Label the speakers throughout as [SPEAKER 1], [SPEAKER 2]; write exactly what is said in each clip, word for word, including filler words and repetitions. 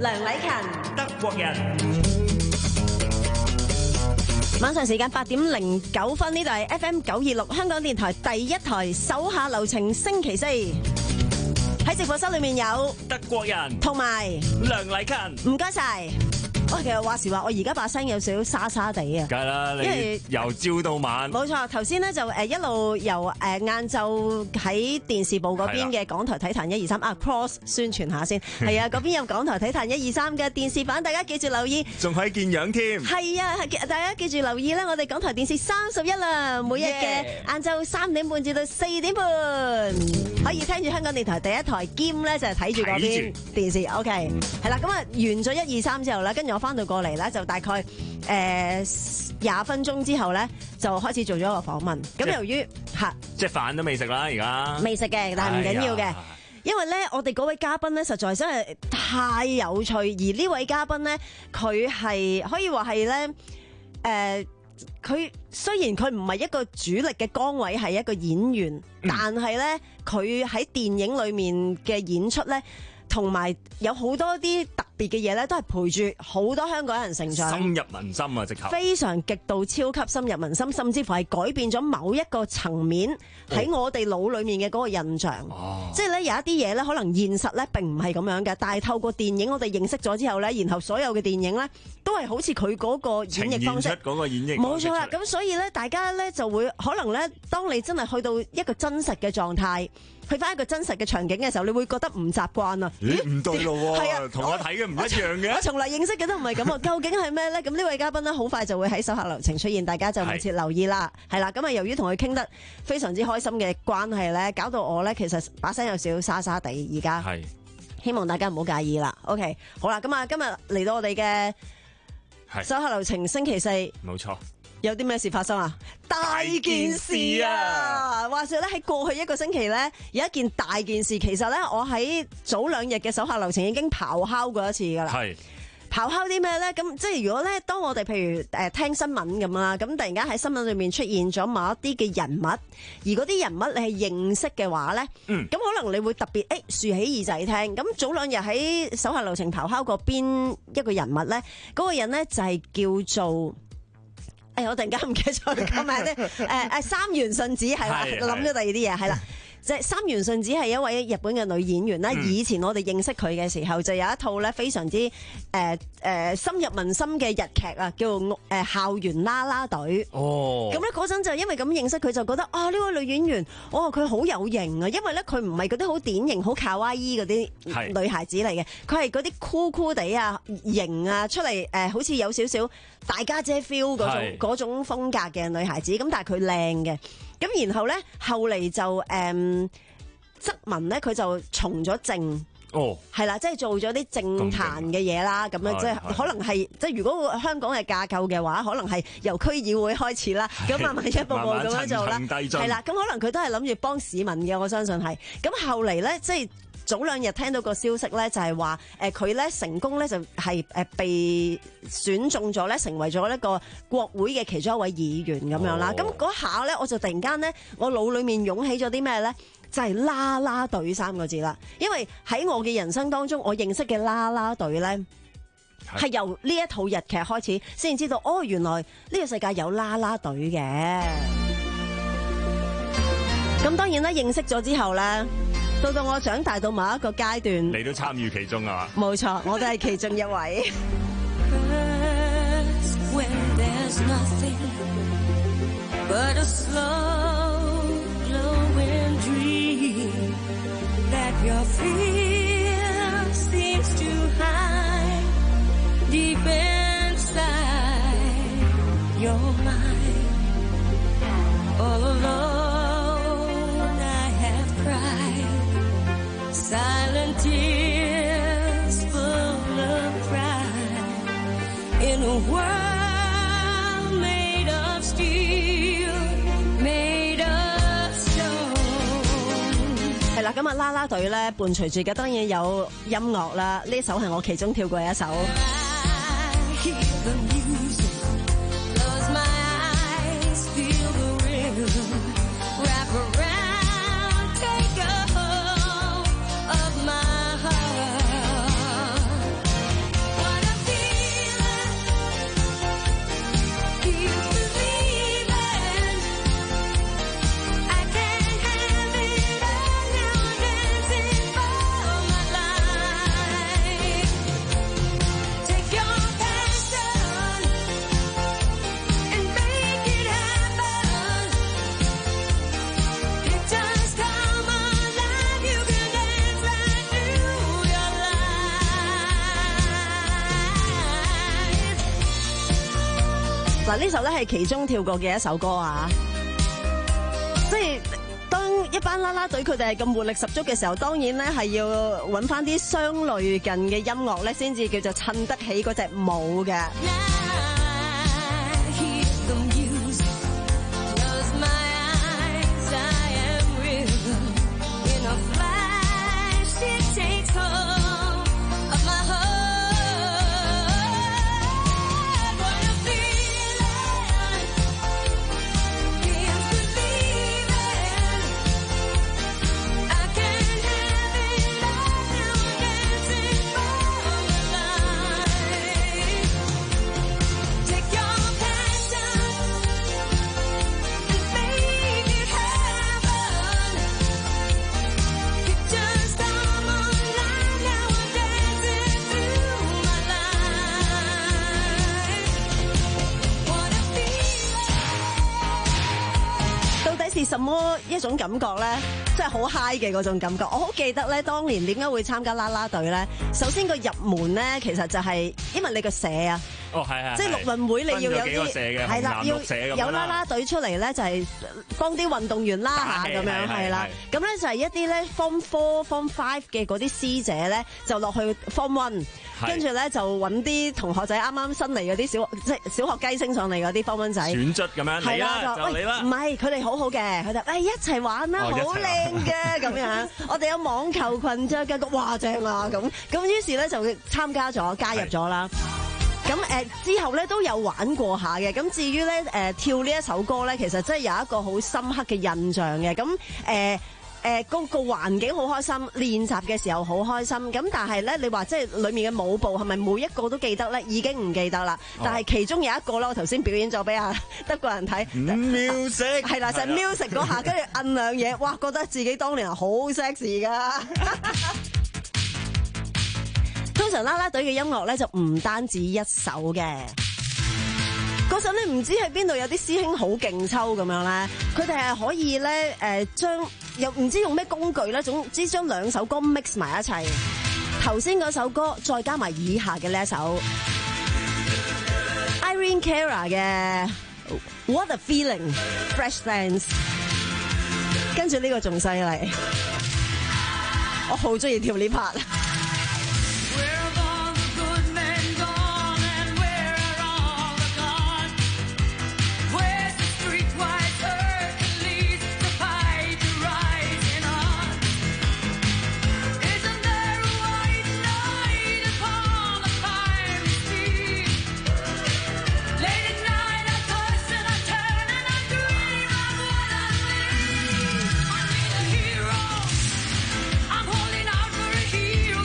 [SPEAKER 1] 梁禮勤，
[SPEAKER 2] 德國人。
[SPEAKER 1] 晚上時間八點零九分，呢度係 F M 九二六香港電台第一台手下留情星期四，喺直播室裏面有
[SPEAKER 2] 德國人
[SPEAKER 1] 同埋
[SPEAKER 2] 梁禮勤，
[SPEAKER 1] 唔該晒。我其實話時話，我而家把聲有少少沙沙地啊，
[SPEAKER 2] 梗係啦，
[SPEAKER 1] 因為
[SPEAKER 2] 你由朝到晚，
[SPEAKER 1] 冇錯。頭先咧就誒一路由誒晏晝喺電視部嗰邊嘅港台體壇一二三啊 cross 宣傳下先，係啊，嗰邊有港台體壇一二三嘅電視版，大家記住留意，
[SPEAKER 2] 仲可以見樣添。
[SPEAKER 1] 係啊，係大家記住留意咧，我哋港台電視三十一啦，每日嘅晏晝三點半至到四點半，可以聽住香港電台第一台兼咧就係睇住嗰邊電視。OK， 係啦，咁啊完咗一二三之後咧，跟住我翻到過嚟咧，就大概誒廿、呃、分鐘之後咧，就開始做咗一個訪問。咁由於嚇，
[SPEAKER 2] 即係飯都未食啦，而家
[SPEAKER 1] 未食嘅，但係唔緊要嘅，哎、因為咧我哋嗰位嘉賓咧，實在真係太有趣。而呢位嘉賓咧，佢係可以話係咧誒，佢、呃、雖然佢唔係一個主力嘅崗位，係一個演員，嗯、但係咧佢喺電影裏面嘅演出咧，同埋有好多啲特別嘅嘢咧，都係陪住好多香港人成長，
[SPEAKER 2] 深入民心啊！直頭
[SPEAKER 1] 非常極度超級深入民心，甚至乎係改變咗某一個層面喺我哋腦裏面嘅嗰個印象。哦、即係咧有一啲嘢咧，可能現實咧並唔係咁樣嘅，但係透過電影我哋認識咗之後咧，然後所有嘅電影咧都係好似佢嗰個演繹方式，
[SPEAKER 2] 嗰個演繹
[SPEAKER 1] 冇錯啦。咁所以咧，大家咧就會可能咧，當你真係去到一個真實嘅狀態，去翻一個真實嘅場景嘅時候，你會覺得唔習慣啊！
[SPEAKER 2] 咦，唔對路喎，
[SPEAKER 1] 係啊，
[SPEAKER 2] 同我睇嘅唔一樣嘅。
[SPEAKER 1] 我從來認識嘅都唔係咁啊，究竟係咩咧？咁呢位嘉賓咧，好快就會喺手下留情出現，大家就密切留意啦。係啦，咁啊，由於同佢傾得非常之開心嘅關係咧，搞到我咧其實把聲有少少沙沙地，而家係希望大家唔好介意啦。OK， 好啦，咁啊，今日嚟到我哋嘅手下留情星期四，
[SPEAKER 2] 冇錯。
[SPEAKER 1] 有啲咩事發生啊？大件事啊！話說咧，喺過去一個星期咧，有一件大件事。其實咧，我喺早兩日嘅手下留情已經咆哮過一次噶啦。係咆哮啲咩咧？咁即係如果咧，當我哋譬如誒聽新聞咁啦，咁突然間喺新聞裏面出現咗某一啲嘅人物，而嗰啲人物你係認識嘅話咧，嗯，咁可能你會特別誒豎起耳仔聽。咁早兩日喺手下留情咆哮過邊一個人物咧？嗰個人咧就係叫做。誒，我突然間唔記得咗佢講咩咧？誒誒，三原順子係啦，諗咗第二啲嘢係啦。即係三原順子係一位日本嘅女演員啦。嗯、以前我哋認識佢嘅時候，就有一套咧非常之誒誒、呃呃、深入民心嘅日劇啊，叫做誒、呃、校園啦啦隊。哦，咁咧嗰陣就因為咁認識佢，就覺得啊呢位女演員，哦佢好有型啊，因為咧佢唔係嗰啲好典型、好卡哇伊嗰啲女孩子嚟嘅，佢係嗰啲酷酷地啊、型啊出嚟誒、呃，好似有少少大家姐 feel 嗰種嗰種風格嘅女孩子。咁但係佢靚嘅。咁然後咧，後嚟就誒，側文咧佢就從咗政，哦，係啦，即係做咗啲政壇嘅嘢啦，咁樣即係可能係即係如果香港嘅架構嘅話，可能係由區議會開始啦，咁慢慢一步步咁樣做啦，係啦，咁可能佢都係諗住幫市民嘅，我相信係。咁後嚟咧，即係早兩日聽到個消息咧，就係話誒佢咧成功咧就係誒被選中咗咧，成為咗一個國會嘅其中一位議員咁樣啦。咁嗰、哦、下咧，我就突然間咧，我腦裏面湧起咗啲咩咧？就係、是、啦啦隊三個字啦。因為喺我嘅人生當中，我認識嘅啦啦隊咧，係由呢一套日劇開始，先知道哦，原來呢個世界有啦啦隊嘅。咁當然啦，認識咗之後咧。到到我長大到某一個階段，
[SPEAKER 2] 你都參與其中啊嘛？
[SPEAKER 1] 冇錯，我都係其中一位。
[SPEAKER 3] Silent tears full of pride in a world made of steel, made of stone。
[SPEAKER 1] 係啦，咁啊啦啦隊咧伴隨住嘅當然有音樂啦，呢首係我其中跳過一首。 嗱，呢首咧係其中跳過嘅一首歌啊，即係當一班啦啦隊佢哋係咁活力十足嘅時候，當然咧係要揾翻啲相類近嘅音樂咧，先至叫做襯得起嗰隻舞嘅。什麼一種感覺咧，即係好 high 嘅嗰種感覺。我好記得咧，當年點解會參加啦啦隊咧？首先個入門咧，其實就係因為你個社啊，
[SPEAKER 2] 哦係係，
[SPEAKER 1] 即係陸運會你要有啲係啦，要有啦啦隊出嚟咧，就係幫啲運動員啦嚇咁樣係啦。咁咧就係一啲咧 Form Four、Form Five 嘅嗰啲師姐咧，就落去 Form One。跟住咧就揾啲同學仔啱啱新嚟嗰啲小即係小學雞升上嚟嗰啲方蚊仔
[SPEAKER 2] 選卒咁樣，係啦就你啦，
[SPEAKER 1] 唔係佢哋好好嘅，佢哋誒一齊玩啦，好靚嘅咁樣。我哋有網球裙着嘅，哇正啊咁咁，於是咧就參加咗加入咗啦。咁誒之後咧都有玩過下嘅。咁至於咧誒跳呢一首歌咧，其實真係有一個好深刻嘅印象嘅。咁誒。誒個個環境好開心，練習嘅時候好開心。咁但係咧，你話即係裡面嘅舞步係咪每一個都記得咧？已經唔記得啦。哦、但係其中有一個咧，我頭先表演咗俾阿德國人睇。music 係啦，就係 music 嗰下，跟住摁兩嘢，哇！覺得自己當年係好 sexy 噶。通常啦啦隊嘅音樂咧就唔單止一首嘅。嗰陣咧唔知喺邊度有啲師兄好勁抽咁樣咧，佢哋係可以咧誒將又唔知用咩工具咧，總之將兩首歌 mix 埋一齊。頭先嗰首歌再加埋以下嘅呢一首 Irene Cara 嘅 What a Feeling Fresh Dance， 跟住呢個仲犀利，我好中意跳呢 part。
[SPEAKER 3] I'm holding out for a hero.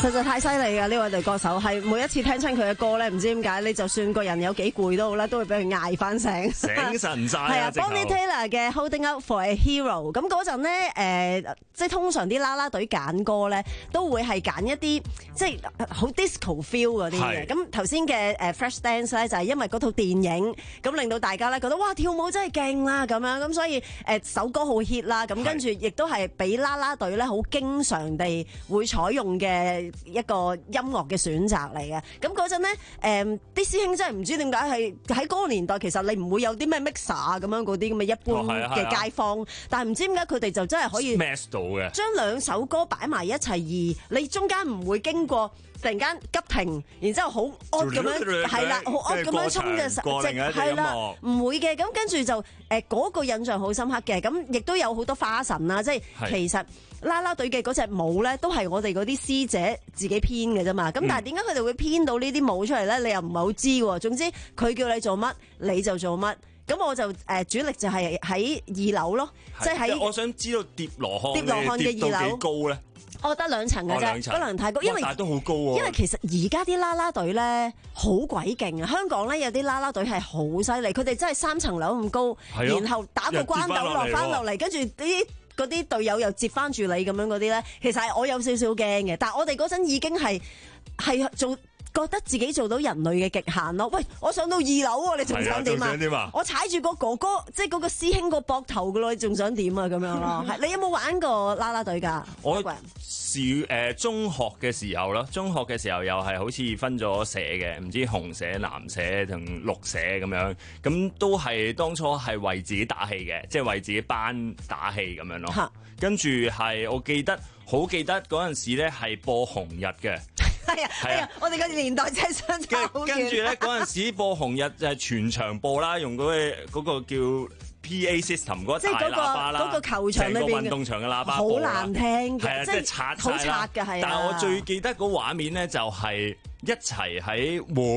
[SPEAKER 1] 實在太犀利㗎！呢位女歌手係每一次聽親佢嘅歌咧，唔知點解你就算個人有幾攰都好啦，都會俾佢嗌翻醒，
[SPEAKER 2] 醒神晒
[SPEAKER 1] 係啊 Bonnie Tyler 嘅 Holding Out for a Hero。咁嗰陣咧，誒，即係通常啲啦啦隊揀歌咧，都會係揀一啲即係好 disco feel 嗰啲嘅。咁頭先嘅誒 Fresh Dance 咧，就係因為嗰套電影，咁令到大家咧覺得哇跳舞真係勁啦咁樣，咁所以誒首歌好 hit 啦。咁跟住亦都係俾啦啦隊咧好經常地會採用嘅一個音樂嘅選擇嚟嘅，咁嗰陣咧，誒、嗯、啲師兄真係唔知點解係喺嗰個年代，其實你唔會有啲咩 mixer 啊咁樣嗰啲咁嘅一般嘅街坊，哦啊啊、但係唔知點解佢哋就真係可以
[SPEAKER 2] match 到嘅，將
[SPEAKER 1] 兩首歌擺埋一齊，而你中間唔會經過突然間急停，然之後好 odd 咁樣，係啦，好 odd 咁樣衝嘅時候，係啦，唔會嘅，咁跟住就誒嗰、呃嗰個印象好深刻嘅，咁亦都有好多花神啦，即係其實。啦啦隊嘅嗰隻舞咧，都係我哋嗰啲師姐自己編嘅啫嘛。咁但係點解佢哋會編到呢啲舞出嚟咧？你又唔係好知喎。總之佢叫你做乜你就做乜。咁我就誒、呃、主力就係喺二樓咯，即係喺。我
[SPEAKER 2] 想知道疊羅漢
[SPEAKER 1] 疊羅漢嘅二樓幾高咧？我得兩層嘅啫，不能太高，因為
[SPEAKER 2] 但係都好高喎。
[SPEAKER 1] 因為其實而家啲啦啦隊咧好鬼勁啊！香港咧有啲啦啦隊係好犀利，佢哋真係三層樓咁高，然後打個關鬥落翻落嚟，跟住啲。嗰啲隊友又接翻住你咁樣嗰啲咧，其實係我有少少驚嘅。但係我哋嗰陣已經係係做覺得自己做到人類嘅極限咯。喂，我上到二樓喎，你仲想點啊？啊我踩住個哥哥，即係嗰個師兄個膊頭噶咯，你仲想點啊？咁樣咯，係你有冇玩過啦啦隊㗎？
[SPEAKER 2] 我小誒、呃、中學嘅時候咯，中學嘅時候又係好似分咗社嘅，唔知紅社、藍社同綠社咁樣，咁都係當初係為自己打氣嘅，即係為自己班打氣咁樣咯。哈跟住係我記得好記得嗰陣時咧係播紅日嘅，
[SPEAKER 1] 係啊係啊，我哋個年代真係相差好遠。
[SPEAKER 2] 跟住咧嗰陣時播紅日就係全場播啦，用嗰、嗰個嗰個叫。P A system 嗰個大喇叭啦，
[SPEAKER 1] 嗰個球場裏邊嘅
[SPEAKER 2] 運動場嘅喇叭
[SPEAKER 1] 好難聽嘅，
[SPEAKER 2] 係啊，即係拆
[SPEAKER 1] 好拆嘅係啊。
[SPEAKER 2] 但係我最記得個畫面咧，就係一齊喺，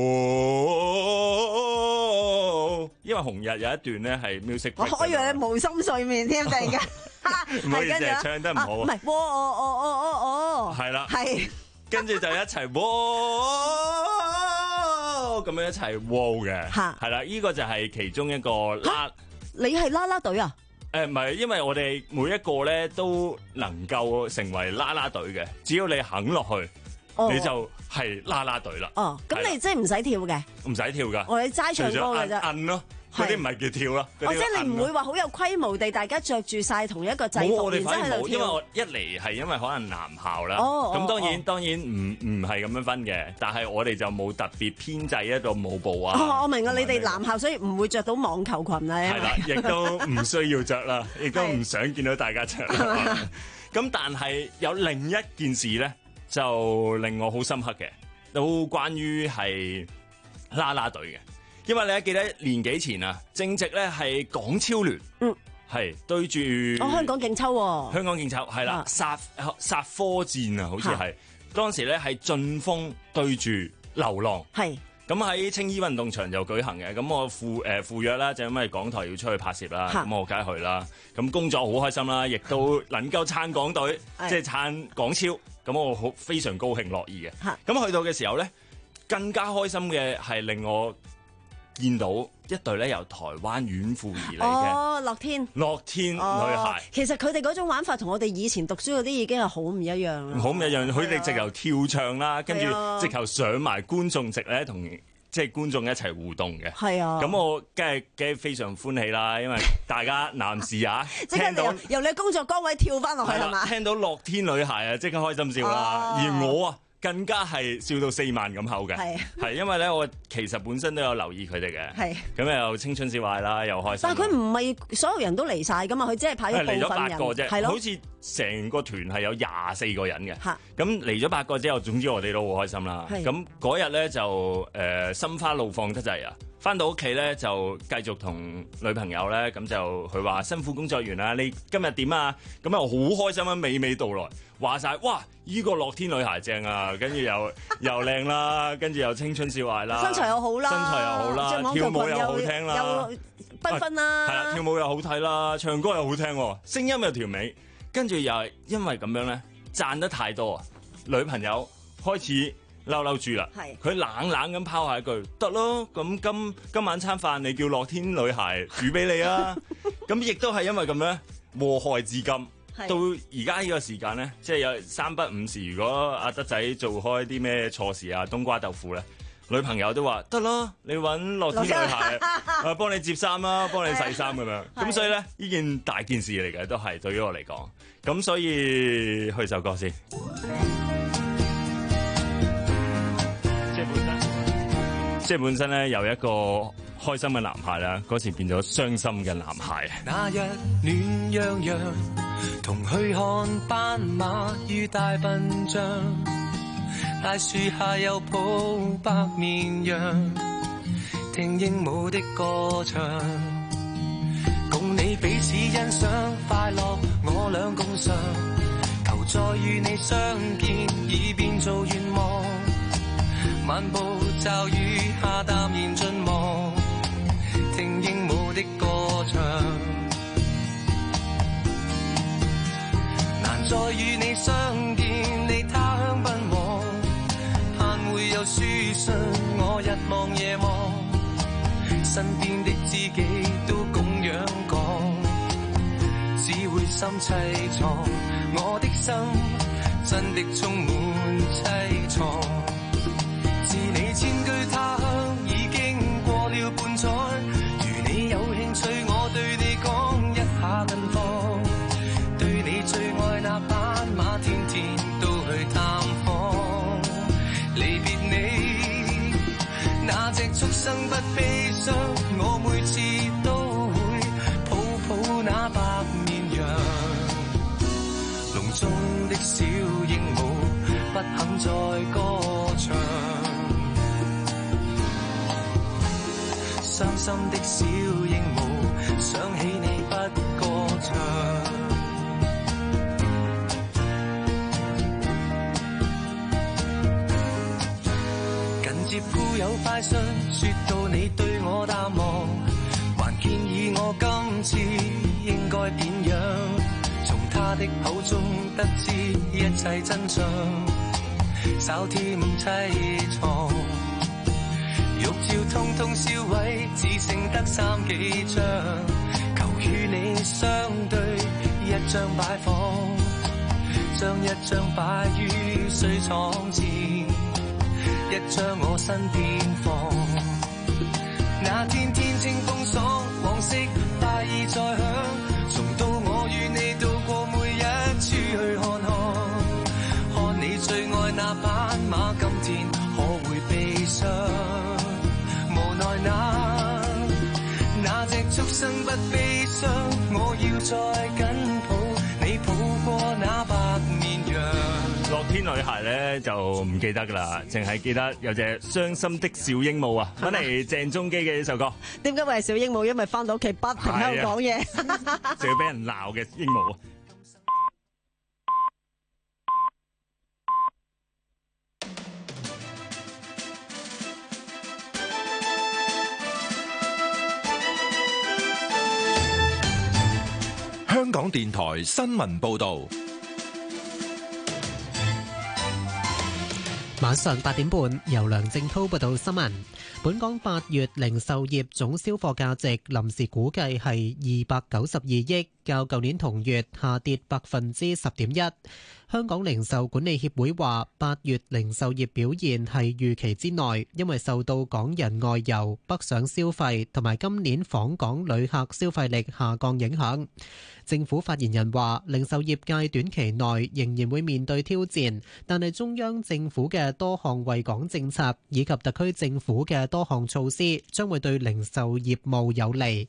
[SPEAKER 2] 因為紅日有一段咧係 music。
[SPEAKER 1] 我以為你無心睡眠添，突然間，
[SPEAKER 2] 唔好意思，唱得唔好。
[SPEAKER 1] 唔係，哦哦哦哦哦，
[SPEAKER 2] 係啦，
[SPEAKER 1] 係，
[SPEAKER 2] 跟住就一齊，咁樣一齊 wow 嘅，係啦，呢個就係其中一個啦。
[SPEAKER 1] 你係啦啦隊啊？
[SPEAKER 2] 誒唔係，因為我哋每一個咧都能夠成為啦啦隊嘅，只要你肯落去，哦、你就係啦啦隊啦。哦，咁
[SPEAKER 1] 你即係唔使跳嘅？唔使
[SPEAKER 2] 跳㗎，
[SPEAKER 1] 我哋齋唱歌嘅啫。
[SPEAKER 2] 摁咯。嗰啲唔係叫跳咯，
[SPEAKER 1] 哦，即係你唔會話好有規模地，大家着住晒同一個制服，然之後喺度跳。
[SPEAKER 2] 因為我一嚟係因為可能男校啦，咁、哦、當然、哦、當然唔唔係咁樣分嘅，但係我哋就冇特別編制一個舞步啊。
[SPEAKER 1] 哦，我明啊，你哋男校所以唔會着到網球裙啊。
[SPEAKER 2] 係啦，亦都唔需要着啦，亦都唔想見到大家着。咁但係有另一件事咧，就令我好深刻嘅，都關於係啦啦隊嘅。因為你記得年幾前啊，正值咧係港超聯，嗯，係對住
[SPEAKER 1] 哦香港勁抽、啊，
[SPEAKER 2] 香港勁抽係啦，殺殺科戰啊，好似係當時咧係晉峰對住流浪，係咁喺青衣運動場就舉行嘅，咁我赴誒赴約啦，就因為港台要出去拍攝啦，咁我梗係去啦，咁工作好開心啦，亦都能夠撐港隊，即係撐港超，咁我好非常高興樂意嘅，咁去到嘅時候咧，更加開心嘅係令我見到一隊咧由台灣遠赴而嚟嘅
[SPEAKER 1] 哦，樂天
[SPEAKER 2] 樂天女孩，
[SPEAKER 1] 哦、其實佢哋嗰種玩法同我哋以前讀書嗰啲已經係好唔一樣啦，
[SPEAKER 2] 好唔一樣。佢哋、啊、直頭跳唱啦，跟住、啊、直頭上埋觀眾席咧，同即係觀眾一齊互動嘅。係啊，咁我梗係梗係非常歡喜啦，因為大家男士啊，聽到
[SPEAKER 1] 由你工作崗位跳翻落去係嘛、啊，
[SPEAKER 2] 聽到樂天女孩啊，即刻開心笑啦，哦、而我啊。更加係笑到四萬咁口嘅，係係因為咧，我其實本身都有留意佢哋嘅，係咁又青春少艾啦，又開心。但係佢唔係所有人都嚟晒噶嘛，佢只係派咗部分人嚟咗八個啫，係咯，好似成個團係有廿四個人嘅，咁嚟咗八個之後，總之我哋都好開心啦。咁嗰日咧就誒、呃、心花怒放得滯啊！翻到屋企咧就繼續同女朋友咧，咁就佢話辛苦工作完啦，你今日點啊？咁啊好開心啊，娓娓道來。話晒哇！依、這個樂天女孩正啊，跟住又又靚啦，跟住又青春少艾啦，
[SPEAKER 1] 身材又好啦，
[SPEAKER 2] 身材又好啦，跳舞又好聽啦，
[SPEAKER 1] 又繽紛啦，係啦、啊，
[SPEAKER 2] 跳舞又好睇啦，唱歌又好聽，聲音又條尾，跟住又係因為咁樣咧，讚得太多啊！女朋友開始嬲嬲住啦。佢冷冷咁拋下一句得咯，咁今今晚餐飯你叫樂天女孩煮俾你啊。咁亦都係因為咁樣禍害至今。到而家呢個時間咧，即係有三不五時，如果阿德仔做開啲咩錯事啊，冬瓜豆腐咧，女朋友都話得咯，你揾樂天女孩啊，幫你摺衫啦，幫你洗衫咁樣。咁所以咧，呢件大件事嚟嘅，都係對於我嚟講。咁所以去首歌先。即係本身，即係本身咧，有一個開心嘅男孩啦，嗰時變咗傷心嘅男孩。
[SPEAKER 4] 那日暖洋洋，同去看斑馬與大笨象，大樹下有抱白綿羊，聽鸚鵡的歌唱，共你彼此欣賞快樂，我倆共嘗，求再與你相見，已變做願望，漫步驟雨下淡然進望，聽鸚鵡的歌唱，難再與你相見，你他鄉奔往，盼會有書信，我日望夜望，身邊的知己都咁樣講，只會心凄愴，我的心真的充滿凄愴，自你遷居他鄉已經過了半載，如你有興趣我對你講一下近況，對你最愛那斑馬天天都去探訪，離別你那隻畜生不悲傷，我每次都會抱抱那白綿羊，籠中的小鸚鵡不肯再歌唱，傷心的小鸚鵡想起你不歌唱，近接固有快訊，說到你對我淡忘，還建議我今次應該點樣，從他的口中得知一切真相，稍添凄愴，玉照通通銷毀，只剩得三幾張，求與你相對一張擺放，將一張擺於水廠前，一張我身邊放，那天天清風爽，往昔快意再響，重到我與你渡過每一處去看看，看你最愛那斑馬今天可會悲傷，無奈那那隻畜生不悲傷，我要再緊抱你，抱過那白綿羊。
[SPEAKER 2] 樂天女孩咧就唔記得噶啦，淨係記得有隻傷心的小鸚鵡啊！揾嚟鄭中基嘅呢首歌。
[SPEAKER 1] 點解會係小鸚鵡？因為翻到屋企不停喺度講嘢，
[SPEAKER 2] 就要俾人鬧嘅鸚鵡啊！
[SPEAKER 5] 香港電台新聞報導。
[SPEAKER 6] 晚上八點半，由梁正滔報道新聞。本港八月零售業總銷貨價值臨時估計係二百九十二億，較舊年同月下跌百分之十點一。香港零售管理協會話，八月零售業表現係預期之內，因為受到港人外遊、北上消費同埋今年訪港旅客消費力下降影響。政府發言人話，零售業界短期內仍然會面對挑戰，但係中央政府嘅多項惠港政策以及特區政府嘅多項措施，將會對零售業務有利。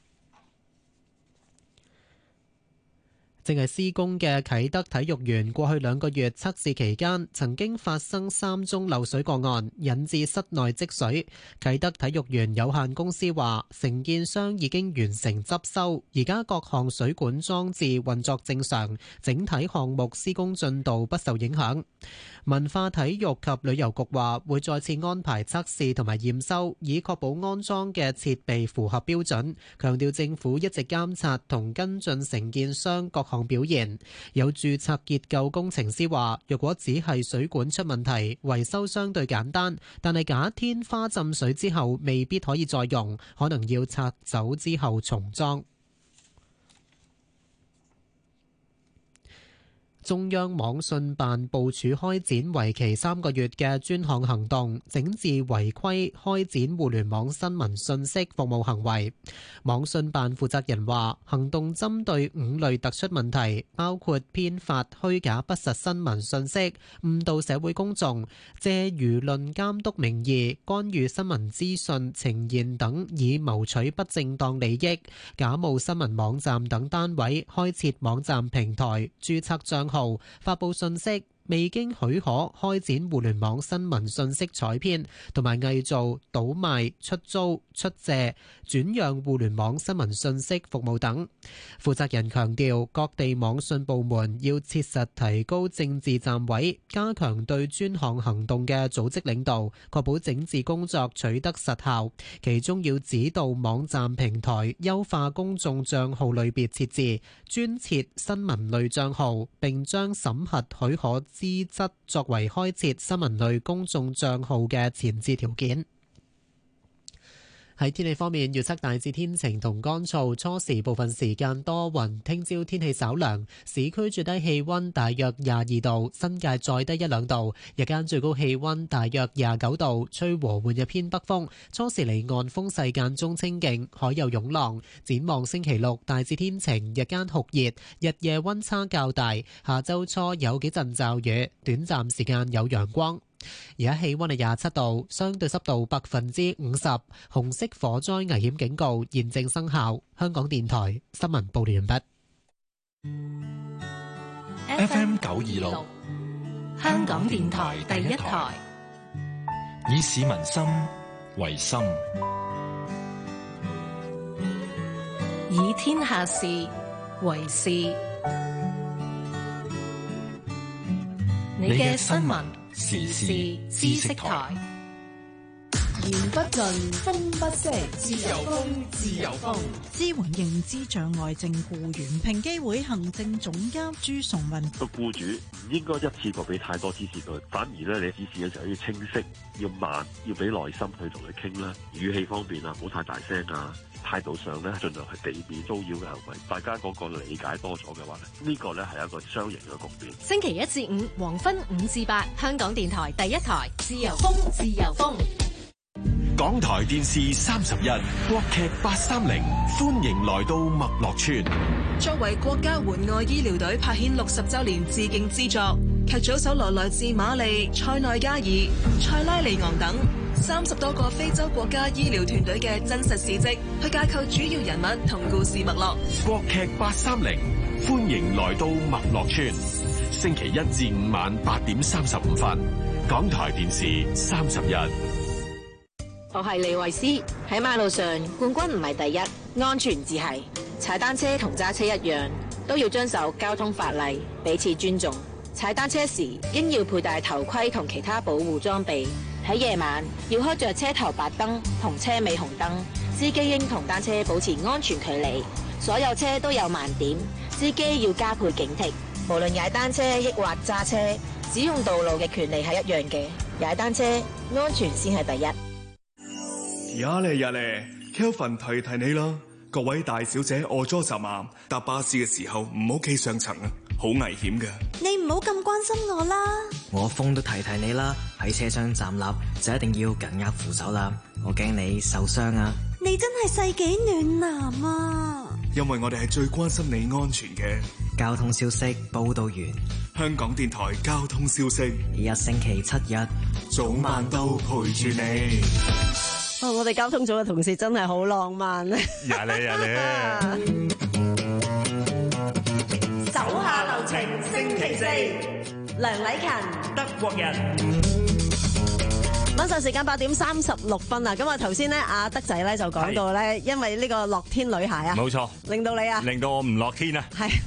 [SPEAKER 6] 正係施工嘅啟德體育園過去兩個月測試期間，曾經發生三宗漏水個案，引致室內積水。啟德體育園有限公司話，承建商已經完成執修，而家各項水管裝置運作正常，整體項目施工進度不受影響。文化體育及旅遊局話，會再次安排測試同埋驗收，以確保安裝嘅設備符合標準。強調政府一直監察同跟進承建商各項項表現。有註冊結構工程師話，若果只係水管出問題，維修相對簡單，但係假天花浸水之後未必可以再用，可能要拆走之後重裝。中央網信辦部署開展為期三個月嘅專項行動，整治違規開展互聯網新聞信息服務行為。網信辦負責人話，行動針對五類突出問題，包括編發虛假不實新聞信息、誤導社會公眾、借輿論監督名義干預新聞資訊呈現等，以謀取不正當利益；假冒新聞網站等單位開設網站平台、註冊帳號、發佈信息，未經許可開展互聯網新聞信息採編同埋偽造、倒賣、出租、出借、轉讓互聯網新聞信息服務等。負責人強調，各地網信部門要切實提高政治站位，加強對專項行動嘅組織領導，確保整治工作取得實效。其中要指導網站平台優化公眾帳號類別設置，專設新聞類帳號，並將審核許可資質作為開設新聞類公眾帳號嘅前置條件。喺天氣方面，預測大致天晴同乾燥，初時部分時間多雲，聽朝天氣稍涼，市區最低氣溫大約廿二度，新界再低一兩度，日間最高氣溫大約廿九度，吹和緩嘅偏北風，初時離岸風勢間中清勁，海有湧浪。展望星期六大致天晴，日間酷熱，日夜溫差較大，下周初有幾陣驟雨，短暫時間有陽光。而家氣溫係廿七度，相對濕度百分之五十，紅色火災危險警告現正生效。香港電台新聞報道完
[SPEAKER 5] 畢。F M 九二六，
[SPEAKER 7] 香港電台第一台，
[SPEAKER 5] 以市民心為心，
[SPEAKER 7] 以天下事為事。你嘅新聞時事知識台，
[SPEAKER 8] 言不盡，風不息，自由風，自由風。
[SPEAKER 9] 支援認知障礙症僱員，平機會行政總監朱崇文。
[SPEAKER 10] 個僱主唔應該一次過俾太多指示佢，反而咧你指示嘅時候要清晰，要慢，要俾耐心去同佢傾啦。語氣方面啊，唔好太大聲啊。態度上咧，盡量係避免騷擾嘅行為。大家嗰個理解多咗嘅話咧，呢個咧係一個雙贏嘅局面。
[SPEAKER 7] 星期一至五黃昏五至八，香港電台第一台，自由風，自由風。
[SPEAKER 5] 港台電視三十一，國劇八三零，歡迎來到麥樂村。
[SPEAKER 11] 作為國家援外醫療隊拍獻六十周年致敬之作，劇組搜羅來自馬利、塞內加爾、塞拉利昂等三十多個非洲國家醫療團隊嘅真實事蹟，去架構主要人物同故事脈絡。
[SPEAKER 5] 國劇八三零，歡迎來到麥樂村。星期一至五晚八點三十五分，港台電視三十一。
[SPEAKER 12] 我係李慧詩。喺馬路上，冠軍唔係第一，安全至係。踩單車同揸車一樣，都要遵守交通法例，彼此尊重。踩單車時應要佩戴頭盔同其他保護裝備。喺夜晚要開着車頭白燈同車尾紅燈。司機應同單車保持安全距離。所有車都有盲點，司機要加倍警惕。無論踩單車抑或揸車，使用道路嘅權利係一樣嘅。踩單車安全先係第一。
[SPEAKER 13] 呀咧呀咧 ，Kelvin 提提你啦，各位大小姐我咗十萬，搭巴士嘅時候唔好企上層啊，好危險噶。
[SPEAKER 14] 你唔好咁關心我啦。
[SPEAKER 15] 我風都提提你啦，喺車廂站立就一定要緊握扶手啦，我驚你受傷啊。
[SPEAKER 14] 你真係世紀暖男啊！
[SPEAKER 13] 因為我哋係最關心你安全嘅。
[SPEAKER 15] 交通消息報道完，
[SPEAKER 13] 香港電台交通消息，
[SPEAKER 15] 一星期七日
[SPEAKER 13] 早晚都陪住你。
[SPEAKER 1] 哦，我哋交通組嘅同事真係好浪漫咧！
[SPEAKER 2] 呀你呀你，
[SPEAKER 1] 手下留情，星期四，梁禮勤，
[SPEAKER 2] 德國人。
[SPEAKER 1] 晚上時間八點三十六分啊！咁啊頭先咧，阿德仔咧就講到咧，因為呢個樂天女孩啊，
[SPEAKER 2] 冇錯，
[SPEAKER 1] 令到你啊，
[SPEAKER 2] 令到我唔樂天啊，
[SPEAKER 1] 係。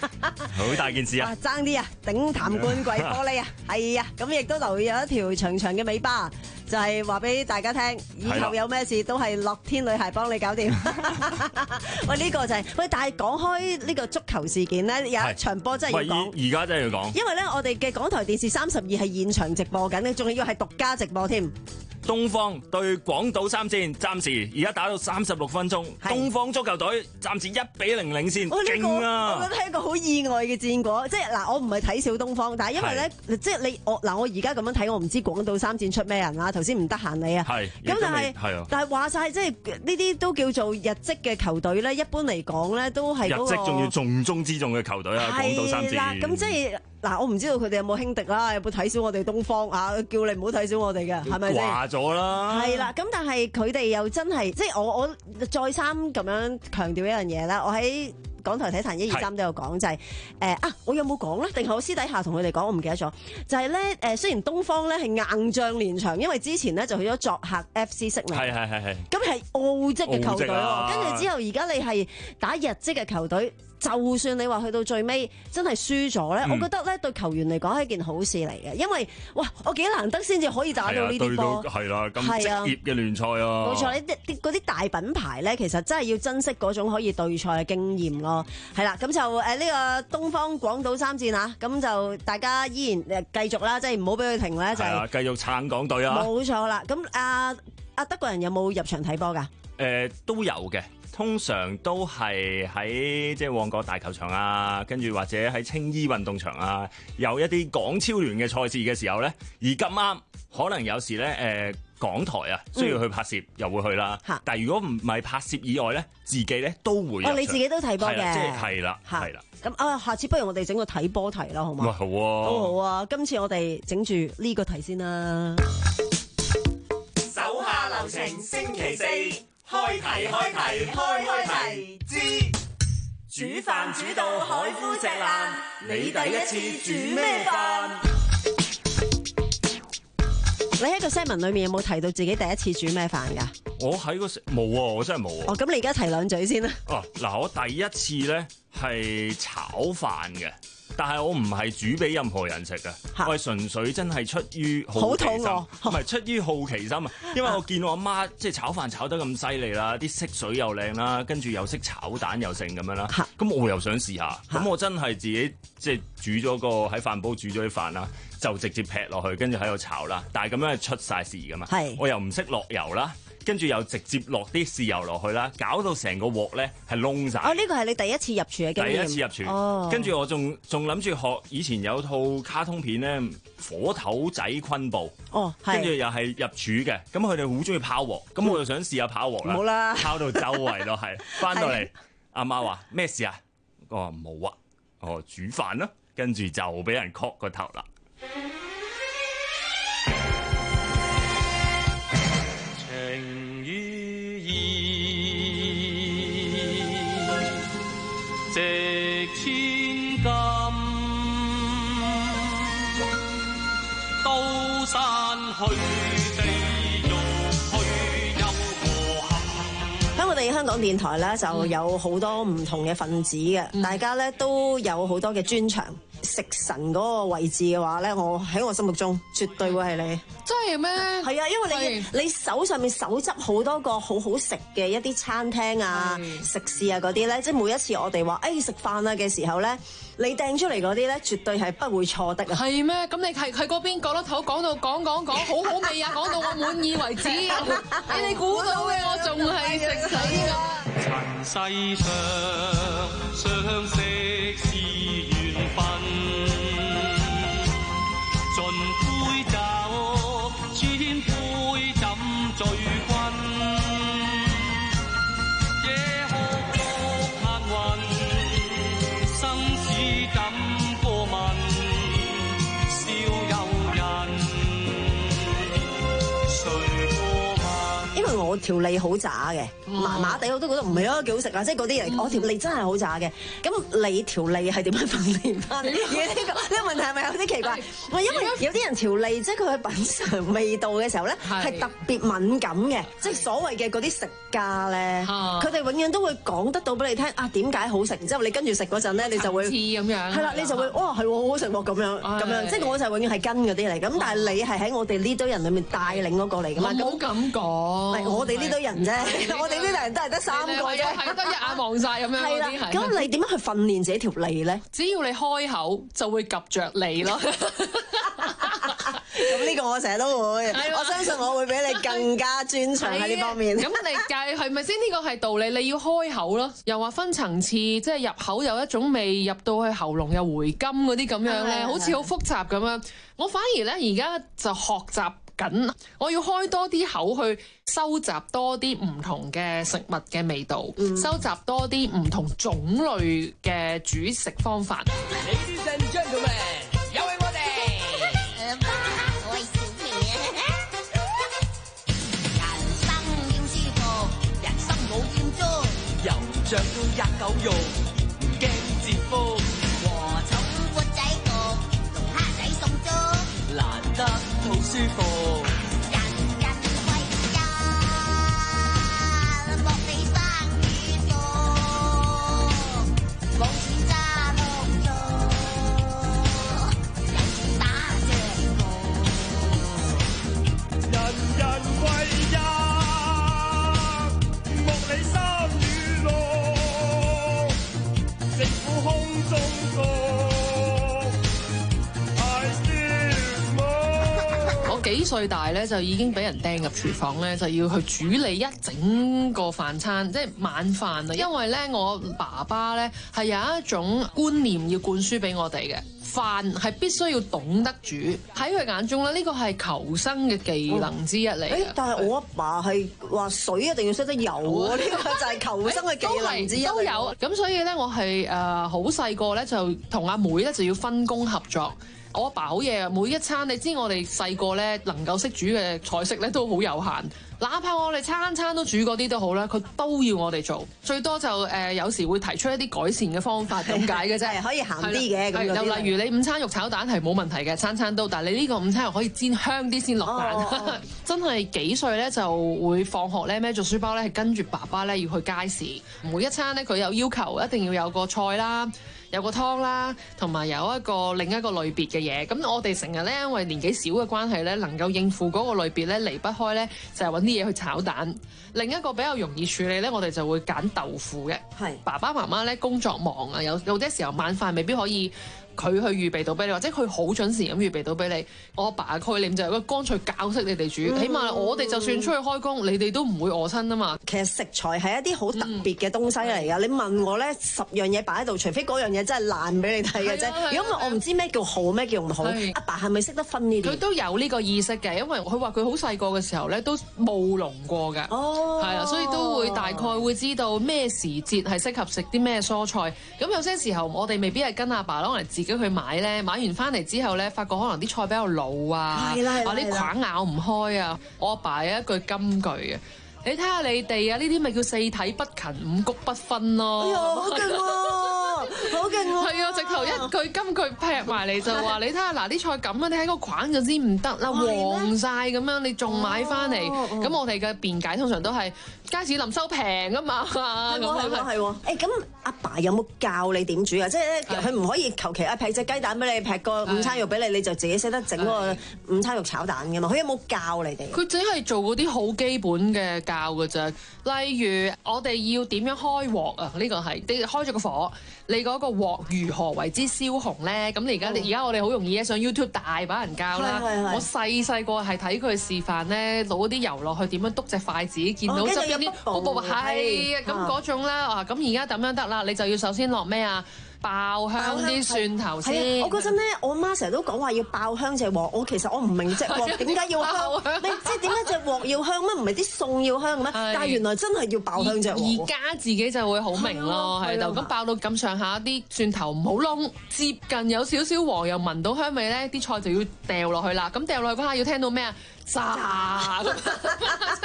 [SPEAKER 2] 好大件事啊！
[SPEAKER 1] 爭啲啊，頂壇罐櫃玻璃啊，係啊，咁亦都留有一條長長嘅尾巴。就係話俾大家聽，以後有咩事都係樂天女孩幫你搞掂。喂，呢、這個就係、是、喂，但係講開呢個足球事件咧，有一場波真係要講。
[SPEAKER 2] 而家真係要講，
[SPEAKER 1] 因為咧，我哋嘅港台電視三十二係現場直播緊嘅，仲要係獨家直播添。
[SPEAKER 2] 東方對廣島三戰，暫時而家打到三十六分鐘，東方足球隊暫時一比零領先，勁啊！
[SPEAKER 1] 我覺得係一個好意外嘅戰果，即係嗱，我唔係睇小東方，但係因為咧，即係你我嗱，我而家咁樣睇，我唔知廣島三戰出咩人啦。頭先唔得閒你啊，
[SPEAKER 2] 係
[SPEAKER 1] 咁但係，但係話晒，即係呢啲都叫做日職嘅球隊咧，一般嚟講咧都係、嗰個、
[SPEAKER 2] 日職仲要重中之重嘅球隊啊，廣島三戰。
[SPEAKER 1] 咁即係。嗱，我唔知道佢哋有冇輕敵啦，有冇睇小我哋東方啊？叫你唔好睇小我哋嘅，係咪先？
[SPEAKER 2] 話咗啦。
[SPEAKER 1] 係啦，咁但係佢哋又真係，即係我我再三咁樣強調一樣嘢啦。我喺港台體壇一二三都有講，就係、是、誒、呃、啊，我有冇講咧？定係我私底下同佢哋講？我唔記得咗。就係咧誒，雖然東方咧係硬仗連場，因為之前咧就去咗作客 F C 悉尼，
[SPEAKER 2] 係係係係。
[SPEAKER 1] 咁係澳職嘅球隊喎，跟住、啊、之後而家你係打日職嘅球隊。就算你話去到最尾真係輸咗咧，嗯、我覺得咧對球員嚟講係一件好事嚟嘅，因為哇，我幾難得先至可以打到呢啲波，
[SPEAKER 2] 係啦，咁職業嘅聯賽啊，
[SPEAKER 1] 冇錯，呢啲嗰啲大品牌咧，其實真係要珍惜嗰種可以對賽嘅經驗咯。係啦，咁就誒呢、呃這個東方廣島三戰啊，咁就大家依然誒繼續啦，即係唔好俾佢停咧，就係、是、
[SPEAKER 2] 繼續撐港隊啊！
[SPEAKER 1] 冇錯啦，咁阿阿德國人有冇入場睇波㗎？誒、
[SPEAKER 2] 呃、都有嘅。通常都係喺即係旺角大球場啊，跟住或者喺青衣運動場啊，有一啲港超聯嘅賽事嘅時候咧，而咁啱可能有時咧誒、呃、港台啊需要去拍攝，嗯、又會去啦。但係如果唔係拍攝以外咧，自己咧都會入場。
[SPEAKER 1] 哦，你自己都睇波嘅，
[SPEAKER 2] 即係係啦，係啦。
[SPEAKER 1] 咁啊，下次不如我哋整個睇波題啦，好嘛？
[SPEAKER 2] 好啊，
[SPEAKER 1] 都好啊。今次我哋整住呢個題先啦。
[SPEAKER 16] 手下留情，星期四。開題開題開開題之煮飯煮到海枯石爛，你第一次煮咩飯？
[SPEAKER 1] 你喺個 segment 裏面有冇提到自己第一次煮咩飯㗎？
[SPEAKER 2] 我喺個冇啊，我真係冇啊。
[SPEAKER 1] 哦，咁你而家提兩嘴先啦。
[SPEAKER 2] 哦，嗱，我第一次咧係炒飯嘅。但係我唔係煮俾任何人食嘅，我係純粹真係出於好奇心，唔係出於好奇心啊！因為我見我阿媽即係炒飯炒得咁犀利啦，啲色水又靚啦，跟住又識炒蛋又剩咁樣啦，咁我又想試下，咁我真係自己即係煮咗個喺飯煲煮咗啲飯啦，就直接劈落去，跟住喺度炒啦。但係咁樣係出晒事噶嘛，我又唔識落油啦。跟住又直接落啲豉油落去啦，搞到成個鑊咧係燶晒。哦，呢個係你第一次入廚嘅經驗。第一次入廚。哦。跟住我仲仲諗住學以前有套卡通片咧，火頭仔昆布。哦，係。跟住又係入廚嘅，咁佢哋好中意拋鑊，咁我就想試下拋鑊啦。冇啦。拋到周圍都係。翻到嚟，阿媽話咩事啊？我話冇啊，我煮飯咯，跟住就俾人磕個頭啦。
[SPEAKER 16] 值千金，刀山去地獄去幽河坎。
[SPEAKER 1] 喺我哋香港電台咧，就有好多唔同嘅分子嘅，嗯、大家咧都有好多嘅專長。食神嗰個位置嘅話咧，我喺我心目中絕對會係你。
[SPEAKER 17] 真係咩？
[SPEAKER 1] 係啊，因為你你手上面手執好多個好好食嘅一啲餐廳啊、食肆啊嗰啲咧，即係每一次我哋話誒食飯啊嘅時候咧，你掟出嚟嗰啲咧，絕對係不會錯的啊。係咩？咁你係喺嗰邊角落頭講到講講講，好好味啊，講到我滿意為止。你哋估到嘅，我仲係食死㗎。
[SPEAKER 16] 塵世上相識是緣分，盡杯酒，千杯怎醉君？夜空多客運，生死怎過問？笑遊人，誰過問？
[SPEAKER 1] 為我條脷好渣嘅，麻麻地我都覺得唔係啊幾好食啊，即係嗰啲人我條脷真係好渣嘅。咁你條脷係點樣訓練翻？而呢個呢個問題係咪有啲奇怪？喂，因為有啲人條脷即係佢去品嚐味道嘅時候咧，係特別敏感嘅，即係所謂嘅嗰啲食家咧，佢哋永遠都會講得到俾你聽啊點解好食，然之後你跟住食嗰陣咧，你就會
[SPEAKER 17] 咁樣，
[SPEAKER 1] 係啦，你就會哇係喎好好食喎咁樣咁樣，即係我就永遠係跟嗰啲嚟。咁但係你係喺我哋呢堆人裏面帶領嗰個嚟㗎嘛？
[SPEAKER 17] 唔好咁講，
[SPEAKER 1] 我哋呢堆人啫，我哋呢堆人都係得三個啫，
[SPEAKER 17] 係得一眼望晒咁樣嗰啲係。
[SPEAKER 1] 咁你點樣去訓練自己條脷咧？
[SPEAKER 17] 只要你開口就會及着你咯。
[SPEAKER 1] 咁呢個我成日都會，我相信我會比你更加專長喺呢方面。
[SPEAKER 17] 咁你計係咪先？呢個係道理，你要開口咯。又話分層次，即係入口有一種味，入到去喉嚨又回甘嗰啲咁樣咧，好似好複雜咁樣。我反而咧而家就學習緊，我要開多啲口去收集多啲唔同嘅食物嘅味道，嗯、收集多啲唔同種類嘅煮食方法。
[SPEAKER 16] Ladies and gentlemen， 有請我哋。我係小琪人生要舒服，人生冇厭足，油醬都吔狗肉，唔驚折福。禾蟲砵仔焗，龍蝦仔餸粥，難得好舒服。
[SPEAKER 17] 幾歲大咧就已經俾人掟入廚房咧，就要去煮你一整個飯餐，即係晚飯啊！因為咧我爸爸咧係有一種觀念要灌輸俾我哋嘅，飯係必須要懂得煮。喺佢眼中咧，呢個係求生嘅技能之一嚟嘅。
[SPEAKER 1] 但係我阿爸係話水一定要識得游喎，呢個就係求生嘅技能之一。
[SPEAKER 17] 都有咁，所以咧我係誒好細個咧就同阿妹咧就要分工合作。我阿爸好嘢啊！每一餐你知我哋細個咧能夠識煮嘅菜式咧都好有限，哪怕我哋餐餐都煮嗰啲都好啦，佢都要我哋做。最多就誒、呃、有時會提出一啲改善嘅方法咁解嘅啫，
[SPEAKER 1] 可以鹹啲嘅。咁
[SPEAKER 17] 又例如你午餐肉炒蛋係冇問題嘅，餐餐都，但係你呢個午餐肉可以煎香啲先落蛋。哦、真係幾歲咧就會放學咧孭住書包咧係跟住爸爸咧要去街市，每一餐咧佢有要求一定要有個菜啦。有個湯啦，同埋有一個另一個類別嘅嘢。咁我哋成日咧，因為年紀小嘅關係咧，能夠應付嗰個類別咧，離不開咧就係揾啲嘢去炒蛋。另一個比較容易處理咧，我哋就會揀豆腐嘅。係爸爸媽媽咧工作忙啊，有有啲時候晚飯未必可以佢去預備到俾你，或者佢好準時咁預備到俾你。我阿爸嘅概念就係乾脆教識你哋煮，嗯、起碼我哋就算出去開工，你哋都唔會餓親啊嘛。
[SPEAKER 1] 其實食材係一啲好特別嘅東西嚟㗎。嗯、你問我咧，十樣嘢擺喺度，除非嗰樣嘢真係爛俾你睇嘅啫。如果唔係，我唔知咩叫好，咩叫唔好。阿爸係咪識得分呢啲？
[SPEAKER 17] 佢都有呢個意識嘅，因為佢話佢好細個嘅時候咧都務農過㗎。哦，係啊，所以都會大概會知道咩時節係適合食啲咩蔬菜。咁有些時候我哋未必係跟阿爸攞嚟自己去買咧，買完翻嚟之後咧，發覺可能啲菜比較老啊，或啲框咬唔開啊。我阿爸有一句金句嘅，你睇下你哋啊，呢啲咪叫四體不勤，五穀不分咯。
[SPEAKER 1] 哎呀，好勁喎，好勁喎！
[SPEAKER 17] 係啊，直頭一句金句劈埋嚟就話，你睇下嗱啲菜咁啊，你喺個框就知唔得啦，黃晒咁樣，你仲買翻嚟？咁我哋嘅辯解通常都係街市臨收平啊嘛。
[SPEAKER 1] 係喎係喎係喎。誒咁阿爸有冇教你點煮啊？即係咧，佢唔可以求其啊劈隻雞蛋俾你，劈個午餐肉俾你，你就自己識得整個午餐肉炒蛋㗎嘛？佢有冇教你哋？
[SPEAKER 17] 佢只係做嗰啲好基本嘅教㗎咋。例如我哋要點樣開鑊啊？呢個係你開咗個火，你嗰個鑊如何為之燒紅咧？咁你而家而家我哋好容易上 YouTube 大把人教啦。我細細個係睇佢示範咧，攞啲油落去點樣篤隻筷子，見到側邊啲卜卜係咁嗰種啦。啊咁而家咁樣得啦，你就要首先落咩啊？爆香啲蒜頭先。
[SPEAKER 1] 我嗰陣咧，我媽成日都講話要爆香隻鑊。我其實我唔明隻鑊點解要香，你即係點解隻鑊要香咩？唔係啲餸要香咩？但係原來真係要爆香隻鑊。
[SPEAKER 17] 而家自己就會好明咯，喺度咁爆到咁上下，啲蒜頭唔好燶，接近有少少黃又聞到香味咧，啲菜就要掉落去啦。咁掉落去嗰下要聽到咩啊？炸咁，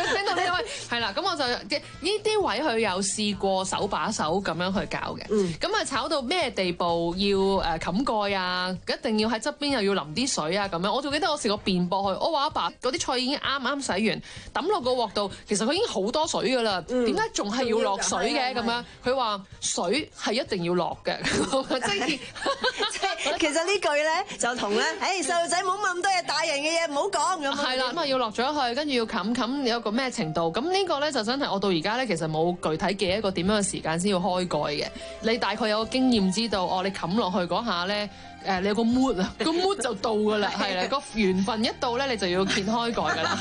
[SPEAKER 17] 聽到呢位係啦，咁我就呢啲位佢有試過手把手咁樣去教嘅。咁啊、嗯、炒到咩地步要誒冚蓋啊？一定要喺側邊又要淋啲水啊咁樣。我仲記得我試過辯駁佢，我話阿爸嗰啲菜已經啱啱洗完，抌落個鑊度，其實佢已經好多水㗎啦，點解仲係要落水嘅咁樣？佢話水係一定要落嘅，即係
[SPEAKER 1] 其實呢句咧就同咧，誒細路仔冇問咁多嘢，大人嘅嘢唔好講咁。
[SPEAKER 17] 係啦，咁啊要落咗去，跟住要冚冚有一個咩程度？咁呢個咧就真係我到而家咧，其實冇具體嘅一個點樣嘅時間先要開蓋嘅。你大概有個經驗知道，哦，你冚落去嗰下咧，誒你有個 mood 啊，個 mood 就到㗎啦，係啦，個緣分一到咧，你就要揭開蓋㗎啦。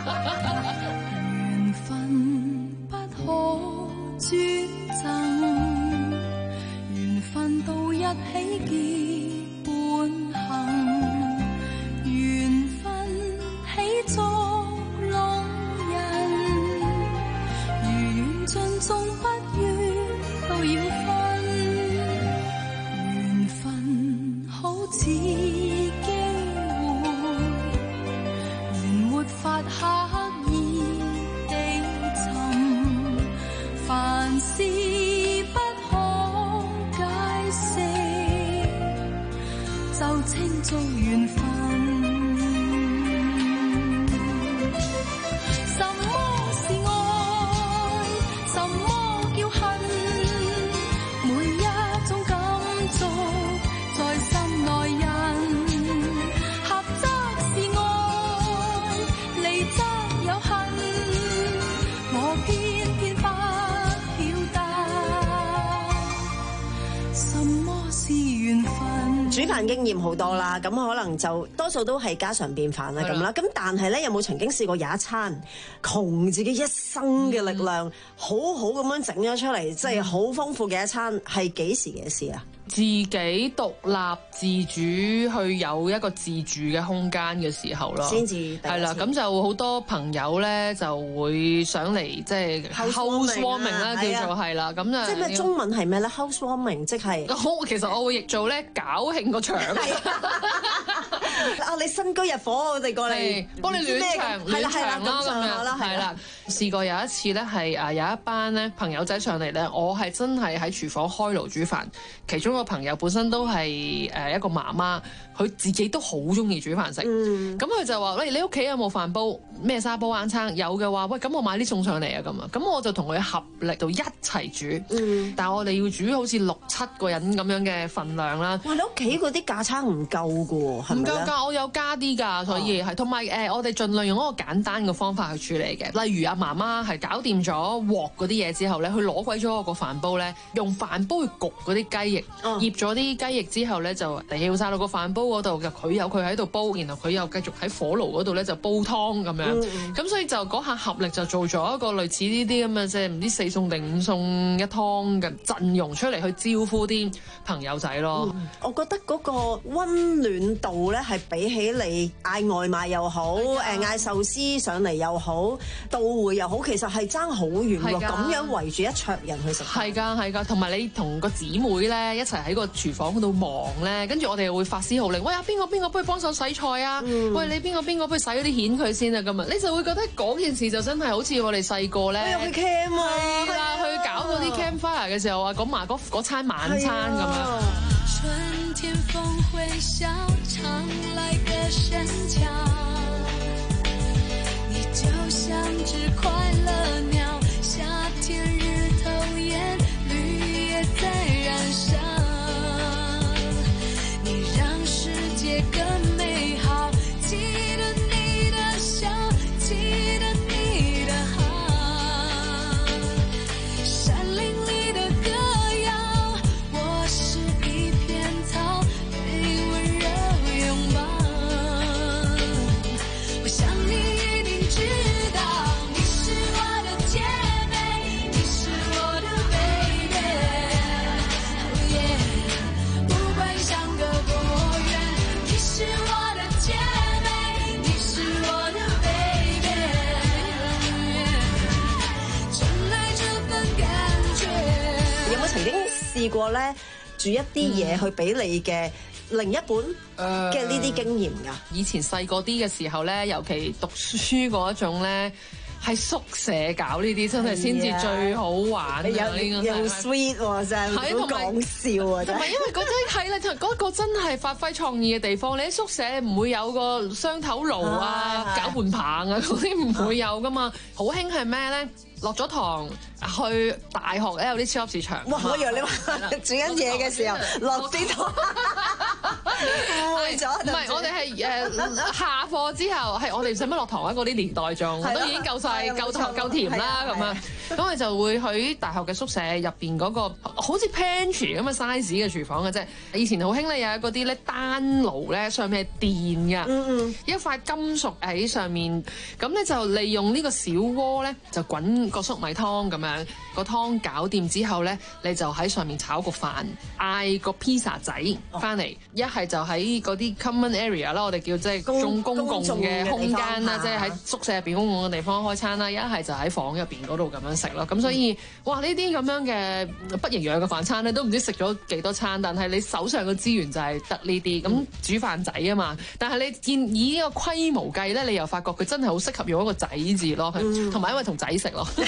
[SPEAKER 3] 緣分不可轉贈，緣分到一起結伴行，緣分起作浪人，如緣盡縱不願都要分，緣分好似機會，緣沒法刻意地尋，凡事不可解釋，就稱做緣分。什麼是愛？什麼叫恨？每一種感觸在心內印，合則是愛，離則有恨，我偏偏不曉得什麼是緣分。
[SPEAKER 1] 煮飯經驗好多啦，咁可能就多數都係家常便飯啦咁啦。咁但係咧，有冇曾經試過有一餐窮自己一生嘅力量，嗯、好好咁樣整咗出嚟，即係好豐富嘅一餐，係幾時嘅事啊？
[SPEAKER 17] 自己獨立自主去有一個自住嘅空間嘅時候咯，
[SPEAKER 1] 先至
[SPEAKER 17] 係啦。咁就好多朋友咧就會上嚟，即係 housewarming 啦，叫做係啦。咁就
[SPEAKER 1] 即係咩中文係咩咧 ？housewarming 即係
[SPEAKER 17] 好，其實我會譯做咧搞興個場。
[SPEAKER 1] 啊！你新居入伙，我哋過嚟
[SPEAKER 17] 幫你暖場暖場啦咁樣，係啦。試過有一次咧，係誒有一班咧朋友仔上嚟咧，我係真係喺廚房開爐煮飯。其中個朋友本身都係誒一個媽媽，佢自己都好中意煮飯食。咁佢、嗯、就話：喂，你屋企有冇飯煲？咩沙煲罌罉？有嘅話，喂，咁我買啲餸上嚟啊咁啊。咁我就同佢合力到一齊煮。嗯、但係我哋要煮好似六七個人咁樣嘅份量啦。
[SPEAKER 1] 哇！你屋企嗰啲架撐唔夠嘅喎，係咪咧？唔夠㗎，
[SPEAKER 17] 我有加啲㗎，所以係同埋誒，我哋盡量用一個簡單嘅方法去處理嘅。例如阿媽媽係搞掂咗鑊嗰啲嘢之後咧，佢攞鬼咗我個飯煲咧，用飯煲去焗嗰啲雞翼，醃咗啲雞翼之後咧，就掉晒落個飯煲嗰度嘅。佢有佢喺度煲，然後佢又繼續喺火爐嗰度咧就煲湯咁樣。咁、嗯、所以就嗰下合力就做咗一個類似呢啲咁嘅，即係唔知四餸定五餸一湯嘅陣容出嚟去招呼啲朋友仔咯。
[SPEAKER 1] 嗯、我覺得嗰個溫暖度咧係比起你嗌外賣又好，誒嗌壽司上嚟又好，到會又好，其實係爭好遠喎。咁樣圍住一桌人去食，
[SPEAKER 17] 係㗎係㗎，同埋你同個姊妹咧一齊喺個廚房嗰度忙咧，跟住我哋會發施號令，喂啊邊個邊個不如幫手洗菜啊？嗯、喂你邊個邊個不如洗嗰啲蜆佢先啊？咁啊，你就會覺得嗰件事就真係好似我哋細個咧，
[SPEAKER 1] 去 camp 啊，
[SPEAKER 17] 係啦，去搞嗰啲 campfire 嘅時候啊，講埋嗰嗰餐晚餐咁樣。
[SPEAKER 3] 春天風會笑，常來個深橋，你就像隻快樂鳥，夏天日頭炎，綠葉在燃燒，你讓世界更美好，記得你的笑，記得你的好，山林裡的歌謠，我是一片草，被溫柔擁抱，我想你一定知道，你是我的姐妹，你是我的 baby， oh yeah， 不管相隔多遠，你是我的姐妹，你是我的 baby， oh yeah， 真愛這份感覺。
[SPEAKER 1] 有冇曾經試過咧煮一啲嘢去俾你嘅另一半嘅呢啲經驗㗎？
[SPEAKER 17] 以前細個啲嘅時候咧，尤其讀書嗰種咧。 係宿舍搞呢啲真係先至最好玩啊！
[SPEAKER 1] 又又 sweet 喎，真係好講笑啊！
[SPEAKER 17] 同埋因為嗰陣係咧，嗰個真係發揮創意嘅地方。你喺宿舍唔會有個雙頭爐啊、攪拌棒啊嗰啲唔會有噶嘛。好興係咩咧？落咗堂去大學咧，有啲超級市場。
[SPEAKER 1] 哇！我以為你話煮緊嘢嘅時候落啲堂，誤咗。
[SPEAKER 17] 唔係，我哋係誒下課之後，係我哋使乜落堂啊？嗰啲年代仲都已經夠晒、夠糖、夠甜啦咁樣。咁我哋就會喺大學嘅宿舍入邊嗰個好似 pantry 咁嘅 size 嘅廚房嘅啫。以前好興咧有嗰啲咧單爐咧，上面係電㗎，嗯嗯，一塊金屬喺上面，咁咧就利用呢個小鍋咧就滾個粟米湯咁樣，個湯搞掂之後咧，你就喺上面炒個飯，嗌個 pizza 仔翻嚟，一係就喺嗰啲 common area 啦，我哋叫即係公公共嘅空間啦，即係喺宿舍入邊公共嘅地方開餐啦，一係就喺房入邊嗰度咁樣食咯。咁所以哇，呢啲咁樣嘅不營養嘅飯餐咧，都唔知食咗幾多餐，但係你手上嘅資源就係得呢啲，咁煮飯仔啊嘛。但係你見以呢個規模計咧，你又發覺佢真係好適合用一個仔字咯，同埋因為同仔食咯。係，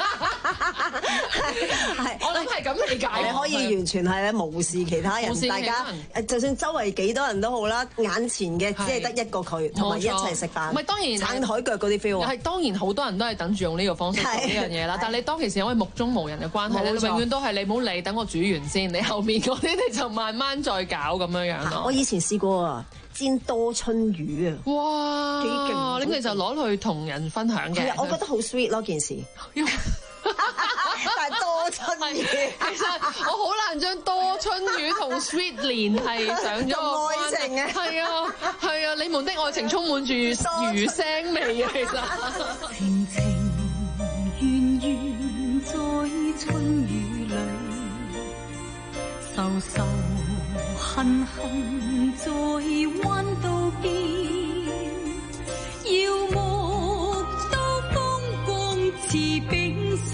[SPEAKER 17] 我諗係咁理解。
[SPEAKER 1] 你可以完全係咧無視其他人，大家誒，就算周圍幾多人都好啦，眼前嘅只係得一個佢，同埋一齊食飯。
[SPEAKER 17] 唔係當然
[SPEAKER 1] 撐台腳嗰啲 feel。係
[SPEAKER 17] 當然好多人都係等住用呢個方式做呢樣嘢啦。但係你當其時因為目中無人嘅關係咧，你永遠都係你唔好理，等我煮完先，你後面嗰啲你就慢慢再搞咁樣樣咯。
[SPEAKER 1] 我以前試過啊。煎多春魚啊！
[SPEAKER 17] 哇，
[SPEAKER 1] 幾勁！
[SPEAKER 17] 咁你就攞去同人分享嘅。
[SPEAKER 1] 係啊，我覺得好 sweet 咯件事。但係多春魚，其
[SPEAKER 17] 實我好難將多春魚同 sweet 連係上咗個
[SPEAKER 1] 愛情啊！
[SPEAKER 17] 係啊，係啊，你們的愛情充滿住魚腥味啊！其實。
[SPEAKER 3] 情情緣緣在春雨裏，愁愁恨恨在彎道邊，耀目都風光似冰霜，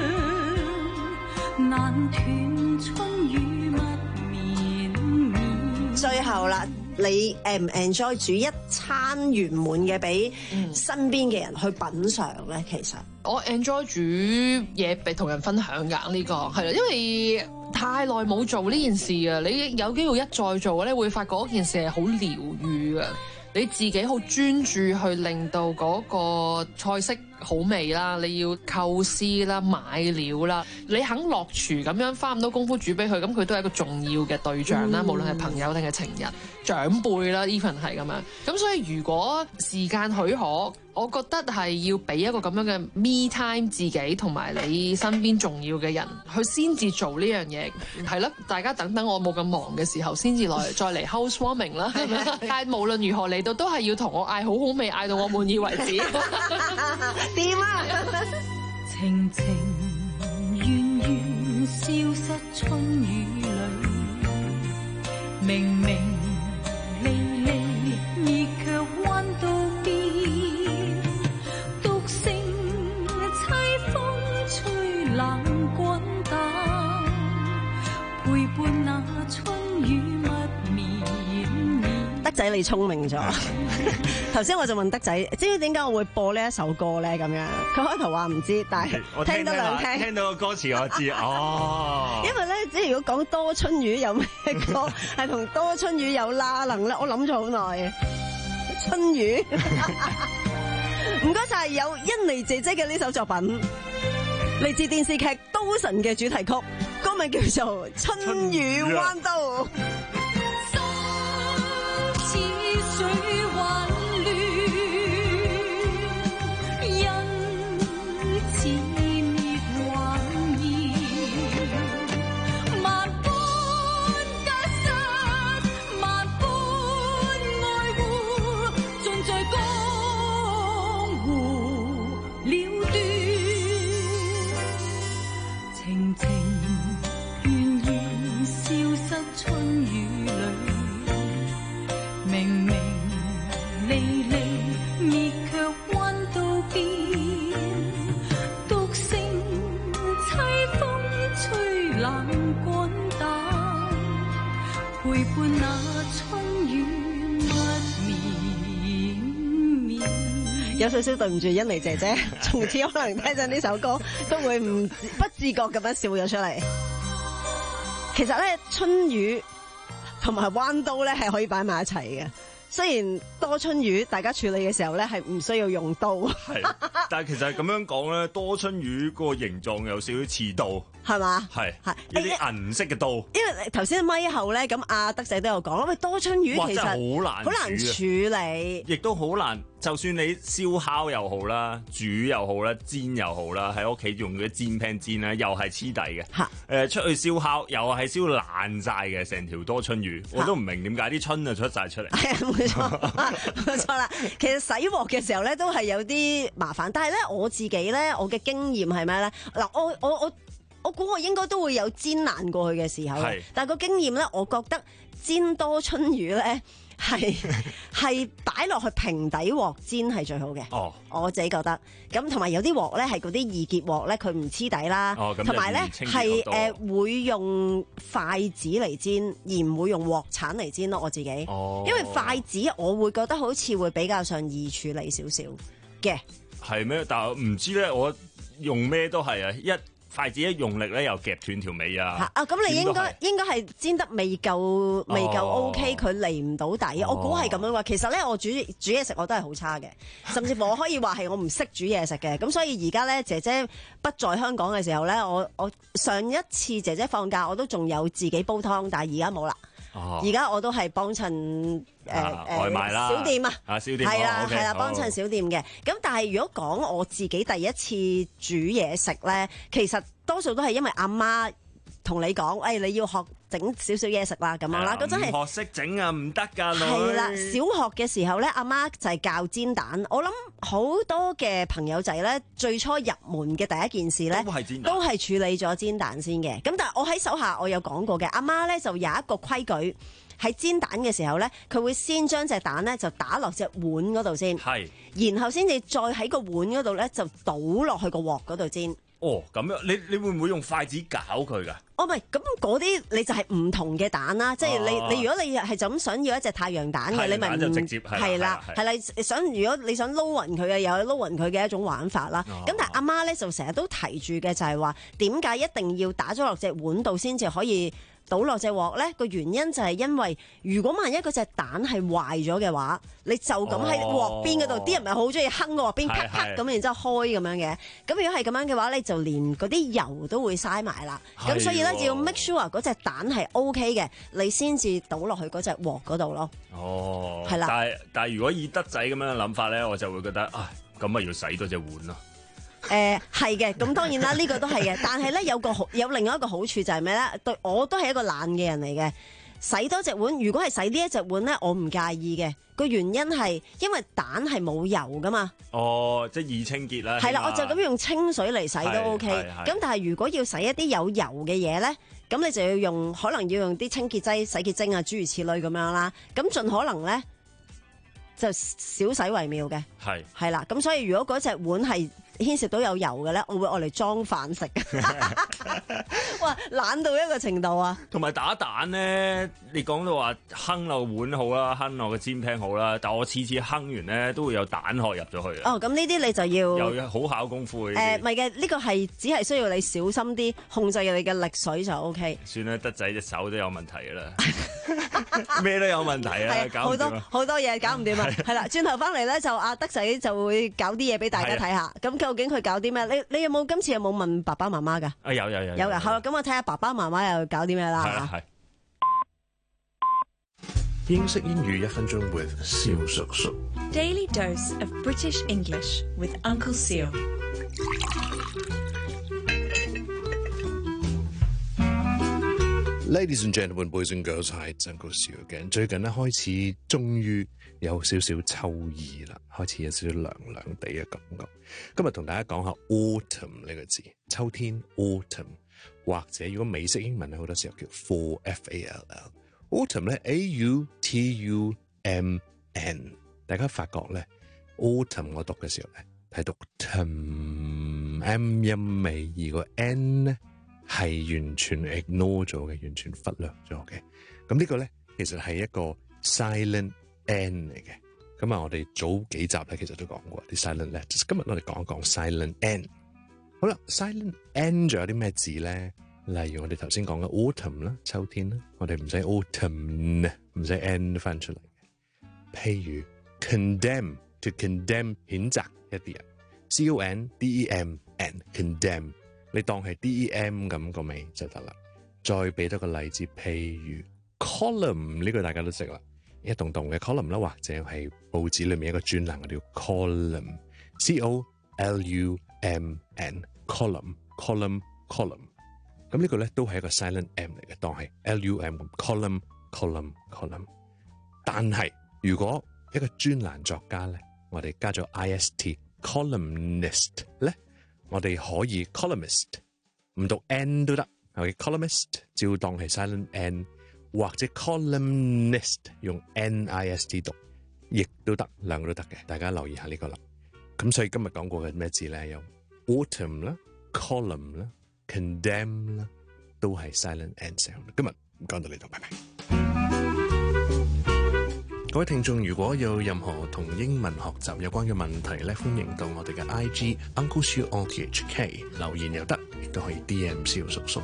[SPEAKER 3] 難斷春雨蜜綿綿。
[SPEAKER 1] 最後啦，你 en 唔 enjoy 煮一餐圓滿嘅俾身邊嘅人去品嚐咧？其實
[SPEAKER 17] 我 enjoy 煮嘢俾同人分享㗎，呢個係啦，因為太耐冇做呢件事啊！你有機會一再做咧，會發覺嗰件事係好療癒嘅。你自己好專注去令到嗰個菜式好味啦，你要構思啦、買料啦，你肯落廚咁樣花咁多功夫煮俾佢，咁佢都係一個重要嘅對象啦，嗯、無論係朋友定係情人、長輩啦 even 係咁樣。咁所以如果時間許可，我覺得係要俾一個咁樣嘅 me time 自己同埋你身邊重要嘅人，去先至做呢樣嘢。係咯，大家等等我冇咁忙嘅時候，先至來再嚟 housewarming 啦。係咪？但係無論如何嚟到都係要同我嗌好好味，嗌到我滿意為止。
[SPEAKER 1] 掂啊！
[SPEAKER 3] 情情緣緣消失春雨裏，明明離離亦卻彎到邊，獨剩凄風吹冷滾蛋，陪伴那春雨蜜綿綿。
[SPEAKER 1] 德仔你聰明咗。頭先我就問德仔，知唔知點解我會播呢一首歌咧？咁樣佢開頭話唔知，但係聽得兩聽，
[SPEAKER 2] 聽到個歌詞我知哦。
[SPEAKER 1] 因為咧，即係如果講多春魚有咩歌係同多春魚有拉能咧，我諗咗好耐。春魚，唔該晒，有甄妮姐姐嘅呢首作品，嚟自電視劇《刀神》嘅主題曲，歌名叫做《春雨彎刀》。
[SPEAKER 3] 情情緣緣消失春雨。
[SPEAKER 1] 有少少對唔住欣妮姐姐，從此可能聽緊呢首歌都會唔不自覺咁樣笑咗出嚟。其實咧，春魚同埋彎刀咧係可以擺埋一齊嘅。雖然多春魚大家處理嘅時候咧係唔需要用刀，
[SPEAKER 2] 係，但係其實咁樣講咧，多春魚嗰個形狀有少少似刀，
[SPEAKER 1] 係嘛？
[SPEAKER 2] 係係一啲銀色嘅刀。
[SPEAKER 1] 因為頭先咪後咧，咁阿德仔都有講啦，喂，多春魚其實
[SPEAKER 2] 好難
[SPEAKER 1] 好難處理，
[SPEAKER 2] 亦都好難。就算你燒烤又好啦，煮又好啦，煎又好啦，喺屋企用嗰啲煎 pan 煎啦，又係黐底嘅。嚇！誒出去燒烤又係燒爛晒嘅，成條多春魚，我都唔明點解啲春就出晒出嚟。
[SPEAKER 1] 係啊，冇錯，冇錯啦。其實洗鑊嘅時候咧，都係有啲麻煩。但係咧，我自己咧，我嘅經驗係咩咧？嗱，我我我我估我應該都會有煎爛過去嘅時候。係。但係個經驗咧，我覺得煎多春魚咧。係係擺落去平底鑊煎係最好嘅，哦，我自己覺得。咁同埋有啲鑊咧係嗰啲易潔鑊咧，佢唔黐底啦，同埋咧係誒會用筷子嚟煎，而唔會用鑊鏟嚟煎咯。我自己，哦，因為筷子我會覺得好似會比較上易處理少少嘅。係咩？但係唔知咧，我用咩都係啊一。筷子一用力咧，又夾斷條尾啊！啊，咁你應該應該係煎得未夠未夠 OK，佢離唔到底。我估係咁樣話。其實咧，我煮煮嘢食我都係好差嘅，甚至乎我可以話係我唔識煮嘢食嘅。咁所以而家咧，姐姐不在香港嘅時候咧，我我上一次姐姐放假，我都仲有自己煲湯，但係而家冇啦。而家我都係幫襯誒誒外賣啦，小店啊，啊小店係啦係啦，幫襯小店嘅。咁但係如果講我自己第一次煮嘢食咧，其實多數都係因為阿媽同你講，誒你要學整少少嘢食啦咁樣啦。嗰陣係學識整啊，唔得㗎女。係啦，小學嘅時候咧，阿媽就係教煎蛋。我諗好多嘅朋友仔咧，最初入門嘅第一件事咧，都係煎蛋，都係處理咗煎蛋先嘅。咁但係我喺手下我有講過嘅，阿媽咧就有一個規矩，喺煎蛋嘅時候咧，佢會先將隻蛋咧就打落隻碗嗰度先，係，然後先至再喺個碗嗰度咧就倒落去個鑊嗰度煎。哦，咁樣你你會唔會用筷子攪佢㗎？哦，唔係，咁嗰啲你就係唔同嘅蛋啦，即係你你如果你係就咁想要一隻太陽蛋嘅，你咪唔直接係啦，係啦，想如果你想撈勻佢嘅，又有撈勻佢嘅一種玩法啦。咁但係阿媽咧就成日都提住嘅就係話，點解一定要打咗落隻碗度先至可以倒落隻鑊咧？個原因就係因為如果萬一嗰隻蛋係壞咗嘅話，你就咁喺鑊邊嗰度，啲人咪好中意哼個鑊邊咔咔咁，然之後開咁樣嘅。咁如果係咁樣嘅話咧，就連嗰啲油都會嘥埋啦。咁所以咧要 make sure 嗰隻蛋係 OK 嘅，你先至倒落去嗰隻鑊嗰度咯。哦，係啦。但係但係如果以德仔咁樣嘅諗法咧，我就會覺得啊，咁咪要洗多隻碗咯。誒係嘅，咁當然啦，呢、呢個都係嘅。但係咧有個好有另外一個好處就係咩咧？對我都係一個懶嘅人嚟嘅。洗多隻碗，如果係洗呢一隻碗咧，我唔介意嘅。個原因係因為蛋係冇油噶嘛。哦，即係易清潔啦。係啦，我就咁用清水嚟洗都 OK。咁但係如果要洗一啲有油嘅嘢咧，咁你就要用可能要用啲清潔劑、洗潔精啊，諸如此類咁樣啦。咁盡可能咧就少洗為妙嘅。係係啦，咁所以如果嗰隻碗係牽涉到有油嘅咧，我會愛嚟裝飯食。哇，懶到一個程度啊！同埋打蛋咧，你講到話哼落碗好啦，哼落個煎 pan 好啦，但我次次哼完咧都會有蛋殼入咗去。哦，咁呢啲你就要又好考功夫嘅。誒，唔係嘅，呢個係只係需要你小心啲控制你嘅力水就 O K。算啦，德仔隻手都有問題㗎啦，咩都有問題啊，搞唔掂啊！好多好多嘢搞唔掂啊！係啦，轉頭翻嚟咧就阿德仔就會搞啲嘢俾大家睇下。咁究竟佢搞啲咩？你你有冇今次有冇問爸爸媽媽㗎？啊，有有有有嘅。好啦，咁我睇下爸爸媽媽又搞啲咩啦嚇。
[SPEAKER 5] 英式英語一分鐘 with 蕭叔叔。
[SPEAKER 8] Daily dose of British English with Uncle Seal。
[SPEAKER 18] Ladies and gentlemen, boys and girls, hi, it's Uncle Seal again。最近咧開始終於有少少秋意啦，開始有少少涼涼地嘅感覺。今日同大家講下 autumn 呢個字，秋天 autumn， 或者如果美式英文咧好多時候叫 fall F A L L。autumn 咧 A U T U M N， 大家發覺咧 autumn 我讀嘅時候咧係讀 tum M 音尾，而個 N 咧係完全 ignore 咗嘅，完全忽略咗嘅。咁呢個咧其實係一個 silent N 嚟嘅。 咁啊，我哋早幾集咧其實都講過啲 silent letters。今日我哋講一講 silent n。好啦 ，silent n 仲有啲咩字咧？例如我哋頭先講嘅 autumn 啦，秋天啦，我哋唔使 autumn， 唔使 n 翻出嚟嘅。譬如 condemn to condemn 譴責一啲人 ，c o n d e m n condemn， 你當係 d e m 咁個尾就得啦。再俾多個例子，譬如 column 呢個大家都識啦。一棟棟嘅 column 啦，或者係報紙裏面一個專欄，我哋叫 column，c o l u m n column column column。咁呢個咧都係一個 silent m 嚟嘅，當係 l u m column column column。但係如果一個專欄作家咧，我哋加咗 ist columnist 咧，我哋可以 columnist 唔讀 n 都得，係 columnist 照當係 silent n。或者 columnist 用 N I S T 讀，亦都得，兩個都得嘅，大家留意下呢個啦。咁所以今日講過嘅咩字咧？有 autumn 啦、column 啦、condemn 啦，都係 silent N sound。今日講到呢度，拜拜。各位聽眾，如果有任何同英文學習有關嘅問題咧，歡迎到我哋嘅 I G Uncle Siu O T H K 留言又得，亦都可以 D M 蕭叔叔。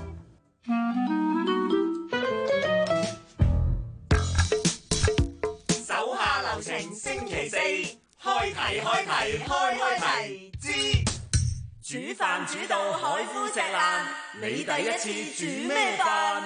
[SPEAKER 16] 星期四開題開題開開題之煮飯煮到海枯石爛，你第一次煮咩飯？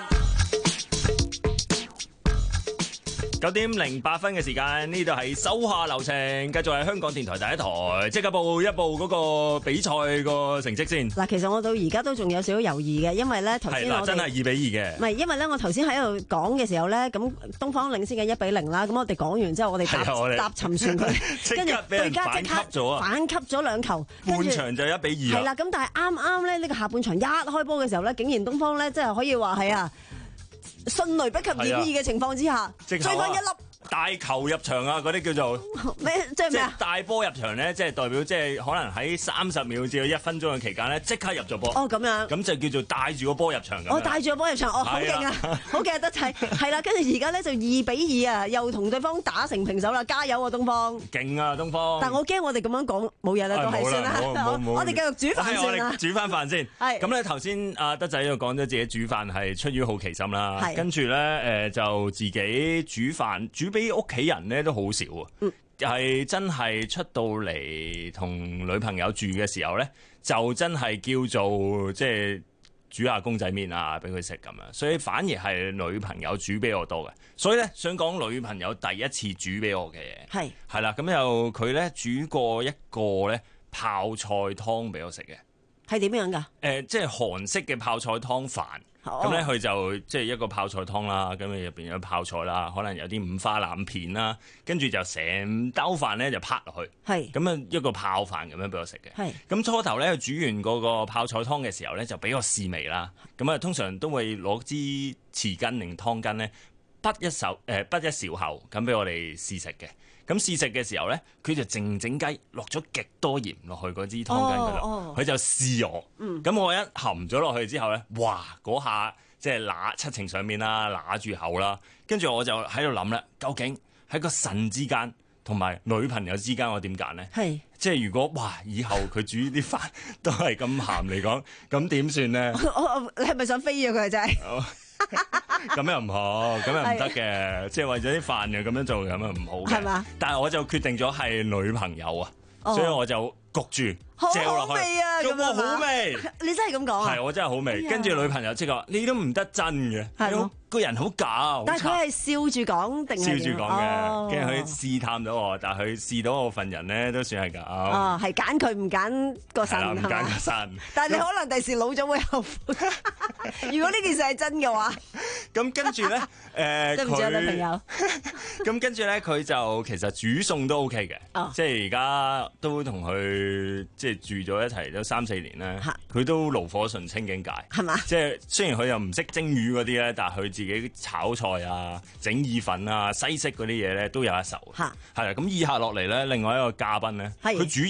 [SPEAKER 2] 九點零八分嘅時間，呢度係手下留情，繼續係香港電台第一台，即刻報一報嗰個比賽個成績先。
[SPEAKER 1] 嗱，其實我到而家都仲有少少猶豫嘅，因為咧頭先我
[SPEAKER 2] 真係二比二嘅。
[SPEAKER 1] 唔係，因為咧我頭先喺度講嘅時候咧，咁東方領先嘅一比零啦，咁我哋講完之後，我哋搭搭沉船佢，跟住對家即刻反擊咗兩球，
[SPEAKER 2] 半場就一比二。
[SPEAKER 1] 係啦，咁但係啱啱咧呢個下半場一開波嘅時候咧，竟然東方咧即係可以話係啊！迅雷不及掩耳嘅情況之下，追翻一粒
[SPEAKER 2] 大球入場啊！嗰啲叫做
[SPEAKER 1] 咩？即係咩啊？
[SPEAKER 2] 大波入場咧，即係代表即係可能喺三十秒至到一分鐘嘅期間咧，即刻入咗波。
[SPEAKER 1] 哦，咁樣。
[SPEAKER 2] 咁就叫做帶住個波入場咁。
[SPEAKER 1] 哦，帶住個波入場，哦，好勁啊！好勁得滯，係啦。跟住而家咧就二比二啊，又同對方打成平手啦！加油啊，東方！
[SPEAKER 2] 勁啊，東方！
[SPEAKER 1] 但我驚我哋咁樣講冇嘢啦，都係算啦。我哋繼續煮飯先啦。
[SPEAKER 2] 煮翻飯先。係。咁咧頭先阿德仔又講咗自己煮飯係出於好奇心啦。係。跟住咧誒就自己煮飯煮俾屋企人咧都好少啊，係、嗯、真係出到嚟同女朋友住嘅時候咧，就真係叫做即係煮下公仔麵啊俾佢食咁樣，所以反而係女朋友煮俾我多嘅。所以咧想講女朋友第一次煮俾我嘅嘢係係啦，咁又佢咧煮過一個咧泡菜湯俾我食嘅，
[SPEAKER 1] 係點樣㗎？誒、
[SPEAKER 2] 呃，即係韓式嘅泡菜湯飯。咁咧佢就即係一個泡菜湯啦，咁入邊有泡菜啦，可能有啲五花腩片啦，跟住就成兜飯咧就拍落去，係咁啊一個泡飯咁樣俾我食嘅。係咁初頭咧煮完嗰個泡菜湯嘅時候咧，就俾我試味啦。咁啊通常都會攞支匙羹定湯羹咧，滗一手誒滗一勺後咁俾我哋試食嘅。咁試食嘅時候咧，佢就靜靜雞落咗極多鹽落去嗰支湯羹嗰度，佢、哦哦、就試我。咁、嗯、我一含咗落去之後咧，哇！嗰下即係揦七情上面啦，揦住口啦，跟住我就喺度諗啦，究竟喺個腎之間同埋女朋友之間，我點揀咧？係即係如果哇，以後佢煮啲飯都係咁鹹嚟講，咁點算咧？
[SPEAKER 1] 你係咪想飛咗佢真係？
[SPEAKER 2] 咁又唔好，咁又唔得嘅，即係為咗啲飯又咁樣做，咁樣唔好嘅。係嘛？但係我就決定咗係女朋友啊，哦、所以我就焗住。
[SPEAKER 1] 好好味啊！咁
[SPEAKER 2] 樣好味，
[SPEAKER 1] 你真係咁講啊？
[SPEAKER 2] 係我真係好味。跟住女朋友即係話：你都唔得真嘅，係個人好假。
[SPEAKER 1] 但係佢係笑住講定係
[SPEAKER 2] 笑住講嘅，跟住佢試探咗我，但係佢試到我份人咧，都算係咁。
[SPEAKER 1] 哦，係揀佢唔揀個腎，
[SPEAKER 2] 唔揀個腎。
[SPEAKER 1] 但係你可能第時老咗會後悔。如果呢件事係真嘅話，
[SPEAKER 2] 咁跟住咧，誒，
[SPEAKER 1] 對唔住啊，女朋友。
[SPEAKER 2] 咁跟住咧，佢就其實煮餸都 OK 嘅，即係而家都同佢即係住咗一齊都三四年咧，佢都爐火純青境界，係嘛？即係雖然佢又唔識蒸魚嗰啲咧，但係佢自己炒菜啊、整意粉啊、西式嗰啲嘢咧都有一手。嚇，係啦。咁以下落嚟咧，另外一個嘉賓咧，佢煮嘢咧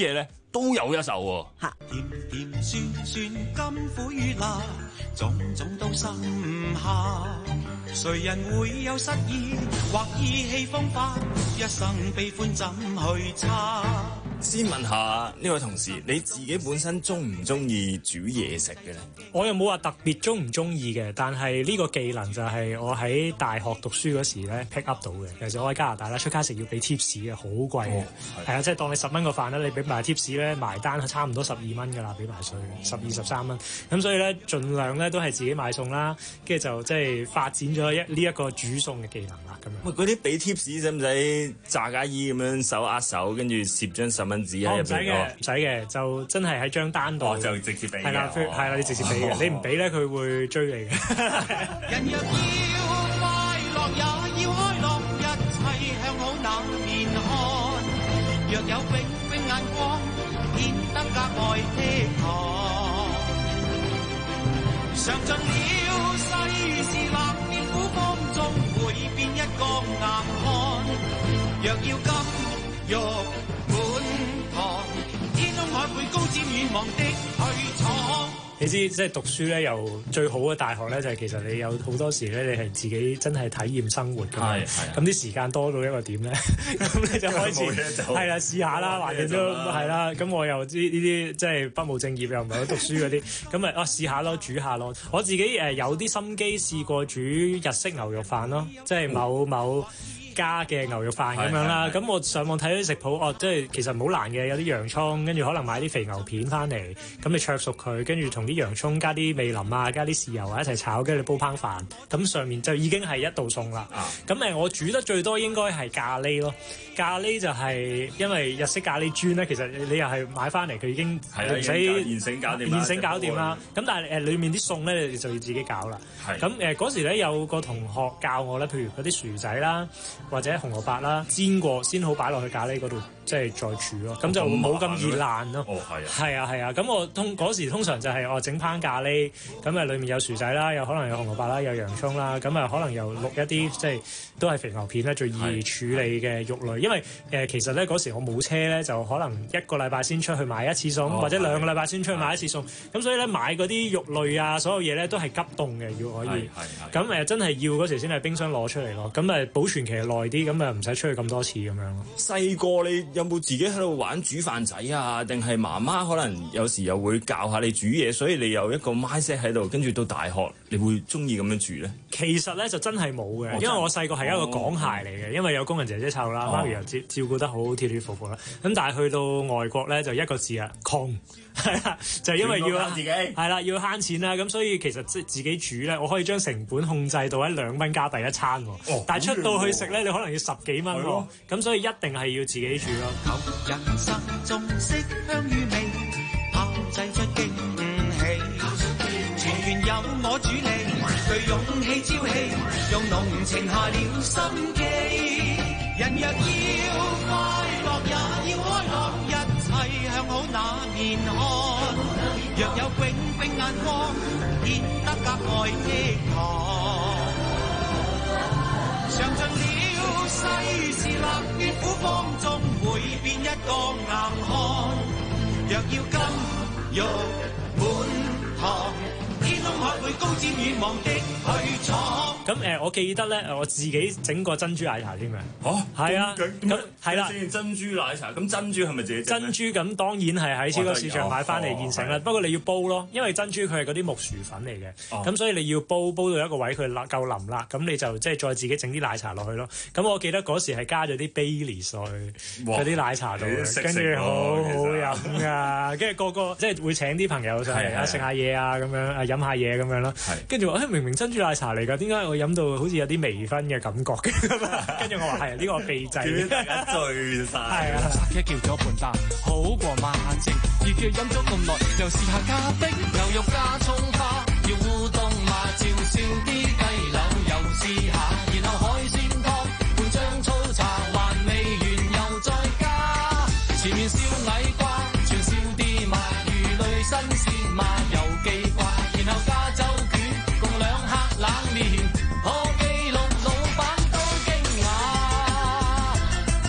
[SPEAKER 2] 都有一首喎。
[SPEAKER 1] 嚇，
[SPEAKER 4] 甜甜酸酸甘苦與辣，種種都心下。誰人會有失意或意氣風發？一生悲歡怎去測？
[SPEAKER 2] 先問下呢位同事，你自己本身中唔中意煮嘢食嘅咧？
[SPEAKER 19] 我又冇話特別中唔中意嘅，但係呢個技能就係我喺大學讀書嗰時咧 pick up 到嘅。其實我喺加拿大啦，出街食要俾 tips 嘅，好貴嘅。係、哦、啊，即係當你十蚊個飯咧，你俾埋 tips 咧，埋單差唔多十二蚊㗎啦，俾埋稅十二十三蚊。咁所以咧，盡量咧都係自己買餸啦，跟住就即係發展咗一呢一個煮餸嘅技能啦。咁樣。
[SPEAKER 2] 喂，嗰啲俾 tips 使唔使炸家衣咁樣手握手，跟住攝張十蚊紙喺入邊？唔使
[SPEAKER 19] 嘅，唔使嘅，就真係喺張單度、
[SPEAKER 2] 哦、就直接俾。
[SPEAKER 19] 係啦，係啦，你直接俾嘅，你唔俾咧，佢會追你嘅。
[SPEAKER 4] 人若要快樂，也要開朗，一切向好那面看。若有永永眼光，顯得格外倜儻。嘗盡了世事冷暖苦風中，會變一個硬漢。若要金玉滿堂，天空海會高瞻遠望的去闖。
[SPEAKER 19] 你知即係讀書咧，又最好嘅大學咧，就係其實你有好多時咧，你係自己真係體驗生活㗎嘛。咁啲時間多到一個點咧，咁你就開始係啦，試下啦，橫掂都係啦。咁我又知呢啲即係不務正業，又唔係好讀書嗰啲，咁咪啊試下咯，煮下咯。我自己誒有啲心機試過煮日式牛肉飯咯，即係某某家嘅牛肉飯咁樣啦，咁我上網睇啲食譜，哦，即係其實唔好難嘅，有啲洋葱，跟住可能買啲肥牛片翻嚟，咁你灼熟佢，跟住同啲洋葱加啲味淋啊，加啲豉油啊一齊炒，跟住你煲烹飯，咁上面就已經係一道餸啦。咁誒、啊，我煮得最多應該係咖喱咯，咖喱就係因為日式咖喱磚咧，其實你又係買翻嚟，佢已經唔使
[SPEAKER 2] 現成搞掂，
[SPEAKER 19] 現成搞掂啦。咁但係誒裡面啲餸咧，你就要自己搞啦。咁誒嗰時咧有個同學教我咧，譬如嗰啲薯仔啦，或者紅蘿蔔啦，煎過先好擺落去咖喱嗰度，即係再煮咯，咁就冇咁易爛咯。哦，係啊，係啊，係啊。咁我通嗰時通常就係我整烹咖喱，咁啊裡面有薯仔啦，有可能有紅蘿蔔啦，有洋葱啦，咁啊可能又淥一啲即係都係肥牛片咧，最易處理嘅肉類。因為誒、呃、其實咧嗰時我冇車咧，就可能一個禮拜先出去買一次餸，哦、或者兩個禮拜先出去買一次餸。咁所以咧買嗰啲肉類啊，所有嘢咧都係急凍嘅，要可以。咁誒真係要嗰時先喺冰箱攞出嚟咯。咁誒保存期耐啲，咁啊唔使出去咁多次咁樣咯。
[SPEAKER 2] 細個你有冇自己喺度玩煮飯仔啊？定係媽媽可能有時又會教下你煮嘢，所以你有一個 mindset 喺度，跟住到大學你會中意咁樣煮咧？
[SPEAKER 19] 其實咧就真係冇嘅，因為我細個係一個港孩嚟嘅，因為有工人姐姐湊啦，媽咪又照照顧得好貼貼服服啦。咁但係去到外國咧就一個字啊，窮。係啦，就係因為要自己係啦，要慳錢啦，咁所以其實即係自己煮咧，我可以將成本控制到喺兩蚊加幣一餐喎。哦，但係出到去食咧，你可能要十幾蚊喎。咁所以一定係要自己煮咯。
[SPEAKER 4] 求人生中色香與味，炮製出驚喜，全員有我主理，具勇氣朝氣，用濃情下了心機。人若要快樂，也要開朗，一切向好那面看。若有永永眼光，顯得格外倜儻。嘗盡了世事冷暖苦風中，會變一個硬漢。若要金玉滿堂，天空海會高瞻遠望的去闖。
[SPEAKER 19] 咁誒、呃，我記得咧，我自己整過珍珠奶茶添嘅。
[SPEAKER 2] 哦，
[SPEAKER 19] 係啊，咁係啦。
[SPEAKER 2] 珍珠奶茶，咁珍珠係咪自己整？
[SPEAKER 19] 珍珠咁當然係喺超級市場買翻嚟現成啦。哦、不過你要煲咯，因為珍珠佢係嗰啲木薯粉嚟嘅，咁、哦、所以你要煲煲到一個位佢夠腍啦，咁你就即係再自己整啲奶茶落去咯。咁我記得嗰時係加咗啲 Baileys 落去嗰啲奶茶度，跟住好好飲㗎。跟住個個即係會請啲朋友上嚟啊食下嘢啊咁樣啊飲下嘢咁樣咯。跟住話誒明明珍珠奶茶嚟㗎，點解我飲到好似有啲微醺嘅感覺嘅？跟住我話係呢個秘製，
[SPEAKER 2] 大家醉晒。
[SPEAKER 19] 係啊，
[SPEAKER 20] 一叫咗半打，好過萬靜。熱嘅飲咗咁耐，又試下加冰，牛肉加葱花，要烏冬麻椒，燒啲雞柳又試下，然後海鮮湯半張粗茶，還未完又再加。前面燒矮瓜，全燒啲麻魚類新鮮麻油記掛，然後加州卷共兩客冷麵。
[SPEAKER 2] 記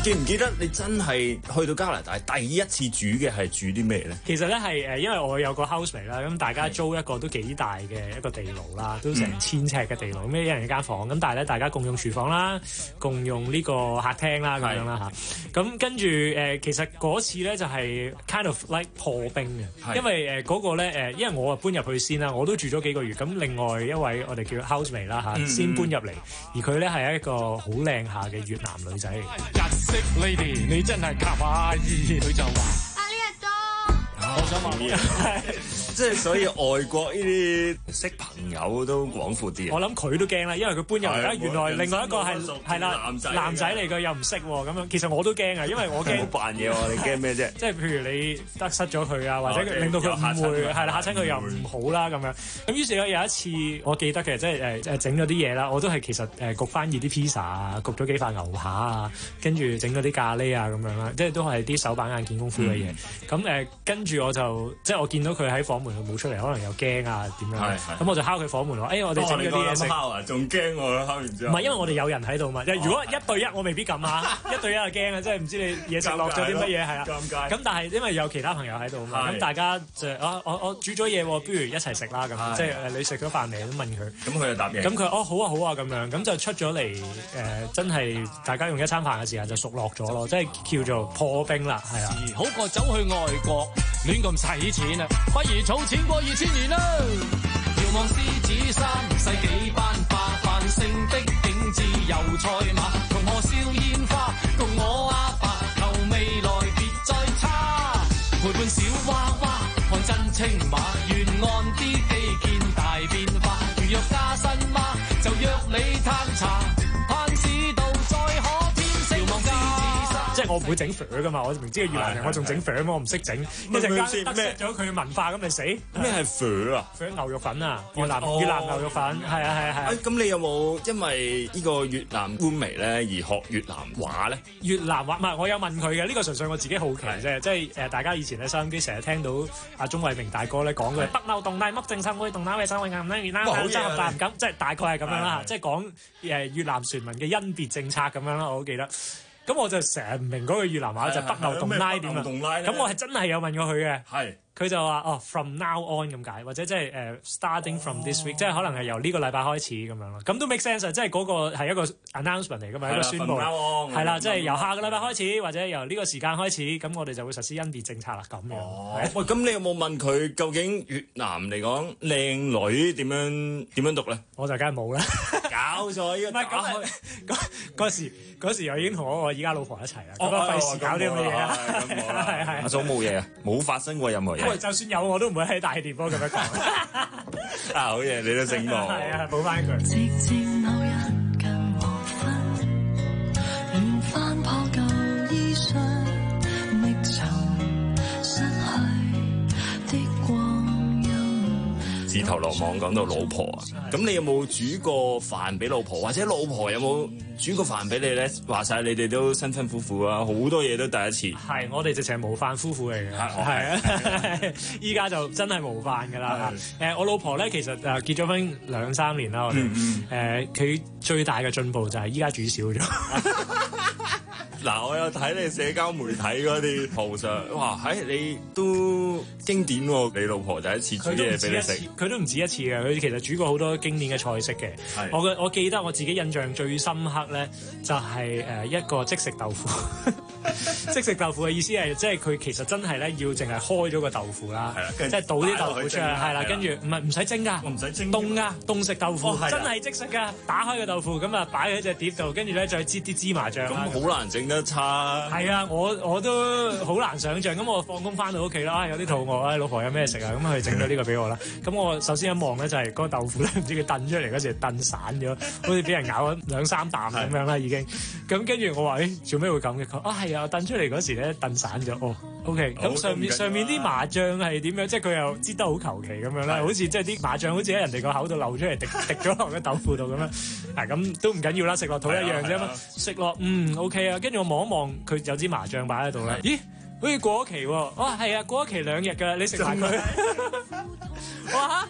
[SPEAKER 2] 記唔記得你真係去到加拿大第一次煮嘅係煮啲咩咧？
[SPEAKER 19] 其實咧係誒，因為我有個 housemate 啦，咁大家租一個都幾大嘅一個地牢啦，都成千尺嘅地牢，咁一人一間房，咁但係咧大家共用廚房啦，共用呢個客廳啦咁樣啦嚇。咁跟住誒，其實嗰次咧就係 kind of like 破冰嘅，因為誒嗰個咧誒，因為我啊搬入去先啦，我都住咗幾個月，咁另外一位我哋叫 housemate 啦嚇，先搬入嚟，而佢咧係一個好靚下嘅越南女仔嚟嘅。日式 lady， 你真係卡哇伊，佢就話。我想問嘢，
[SPEAKER 2] 即係所以外國呢啲識朋友都廣闊啲。
[SPEAKER 19] 我諗佢都驚啦，因為佢搬入嚟啦，原來另外一個係係啦
[SPEAKER 2] 男仔
[SPEAKER 19] 男仔嚟嘅，又唔識喎咁樣。其實我都驚啊，因為我驚。
[SPEAKER 2] 冇扮嘢喎，你驚咩啫？
[SPEAKER 19] 即係譬如你得失咗佢啊，或者令到佢誤會，係啦嚇親佢又唔好啦咁樣。咁於是咧有一次我記得嘅，即係誒誒整咗啲嘢啦，我都係其實誒焗翻熱啲 pizza 啊，焗咗幾塊牛扒啊，跟住整咗啲咖喱啊咁樣啦，即係都係啲手板眼見功夫嘅嘢。咁誒跟住我就即係我見到佢喺房門度冇出嚟，可能又驚啊點樣？咁我就敲佢房門話：誒我哋整咗啲嘢食。
[SPEAKER 2] 敲啊，仲驚喎！敲完之後。
[SPEAKER 19] 唔係因為我哋有人喺度嘛。如果一對一我未必咁啊，一對一就驚啊，即係唔知你嘢食落咗啲乜嘢係啊。尷尬。咁但係因為有其他朋友喺度嘛，咁大家就啊我我煮咗嘢喎，不如一齊食啦咁。即係誒你食咗飯未？都問佢。
[SPEAKER 2] 咁佢就答應。
[SPEAKER 19] 咁佢哦好啊好啊咁樣，咁就出咗嚟誒，真係大家用一餐飯嘅時間就熟落咗咯，即係叫做破冰啦，係啊。
[SPEAKER 20] 好過走去外國亂咁使錢啊，不如儲錢過二千年啦。遙望獅子山，世紀班花繁盛的景致油賽馬，同河笑煙花，共我阿爸求未來別再差，陪伴小娃娃看真青馬，沿岸啲基建大變化，如若加薪嗎，就約你嘆茶，盼市道再可添升價。
[SPEAKER 19] 即係我唔會整粉噶嘛，我明知佢越南人，我仲整粉，我唔識整，一陣間得罪咗佢嘅文化咁咪死。
[SPEAKER 2] 咩係粉啊？
[SPEAKER 19] 粉牛肉粉啊，越南越南牛肉粉，係啊係啊係啊。
[SPEAKER 2] 咁你有冇因為呢個越南 roommate 咧而學越南話咧？
[SPEAKER 19] 越南話唔係，我有問佢嘅，呢個純粹我自己好奇啫。即係誒，大家以前喺收音機成日聽到阿鐘偉明大哥咧講嘅北漏洞大乜正生會洞打嘅生會硬咧越南爭合大唔敢，即係大概係咁樣啦。即係講誒越南船民嘅甄別政策咁樣啦，我好記得。咁我就成日唔明嗰句越南話就北漏洞拉點啦。咁我係真係有問過佢嘅。係。佢就話哦 ，from now on 咁解，或者即係誒 starting from this week，、oh. 即係可能係由呢個禮拜開始咁樣咯。咁都 make sense 啊，即係嗰個係一個 announcement 嚟㗎嘛，一個宣佈。係啦，即係由下個禮拜開始，或者由呢個時間開始，咁我哋就會實施甄別政策啦。咁樣。
[SPEAKER 2] 哦。喂，咁你有冇問佢究竟越南嚟講靚女點樣點樣讀咧？
[SPEAKER 19] 我就梗係冇啦。
[SPEAKER 2] 搞錯依個。唔係咁
[SPEAKER 19] 嗰嗰時嗰時我已經同我我依家老婆一齊啦，咁啊費事搞啲咁嘅嘢啦。係係。
[SPEAKER 2] 阿嫂冇嘢啊，冇發生過任何嘢。
[SPEAKER 19] 就算有我都唔會喺大電波咁樣講。
[SPEAKER 2] 啊，好嘢，你都醒目。
[SPEAKER 19] 係啊，補翻佢。
[SPEAKER 3] 直至某日近黃昏，願翻破舊衣裳，覓尋失去的光陰。
[SPEAKER 2] 自投羅網講到老婆啊，咁你有冇煮過飯俾老婆，或者老婆有冇煮過飯俾你咧？話晒你哋都新婚夫婦啊，好多嘢都第一次。
[SPEAKER 19] 係，我哋直情係無飯夫婦嚟嘅。係啊，依家就真係無飯㗎啦。誒，我老婆咧其實誒結咗婚兩三年啦，我哋誒佢最大嘅進步就係依家煮少咗。
[SPEAKER 2] 嗱，我有睇你社交媒體嗰啲 post，哇，喺你都經典喎！你老婆第一次煮嘢俾你食，
[SPEAKER 19] 佢都唔止一次嘅，佢其實煮過好多經典嘅菜式嘅。我嘅我記得我自己印象最深刻咧，就係誒一個即食豆腐。即食豆腐嘅意思係，即係佢其實真係咧要淨係開咗個豆腐啦，即係倒啲豆腐出嚟，係啦，跟住唔係唔使蒸㗎，
[SPEAKER 2] 唔使蒸，
[SPEAKER 19] 凍㗎，凍食豆腐，真係即食㗎。打開個豆腐咁啊，擺喺隻碟度，跟住咧再擠啲芝麻醬。
[SPEAKER 2] 咁好難整得差。
[SPEAKER 19] 係啊，我我都好難想像。咁我放工翻到屋企啦，有啲肚餓啊，老婆有咩食啊？咁佢整咗呢個俾我啦。咁我首先一望咧就係嗰個豆腐咧，唔知佢燉出嚟嗰時燉散咗，好似俾人咬咗兩三啖咁樣啦已經。咁跟住我話：誒做咩會咁嘅？佢啊係啊，燉出嚟嗰時咧燉散咗。哦 ，OK。咁上面上面啲麻醬係點樣？即係佢又擠得好求其咁樣啦，好似即係啲麻醬好似喺人哋個口度流出嚟，滴滴咗落個豆腐度咁樣。啊咁都唔緊要啦，食落肚一樣啫嘛。食落嗯 OK 啊，跟住我望一望佢有支麻醬擺喺度咧，咦？好似過咗期喎。哦係啊，過咗期兩日㗎，你食埋佢。哇嚇，過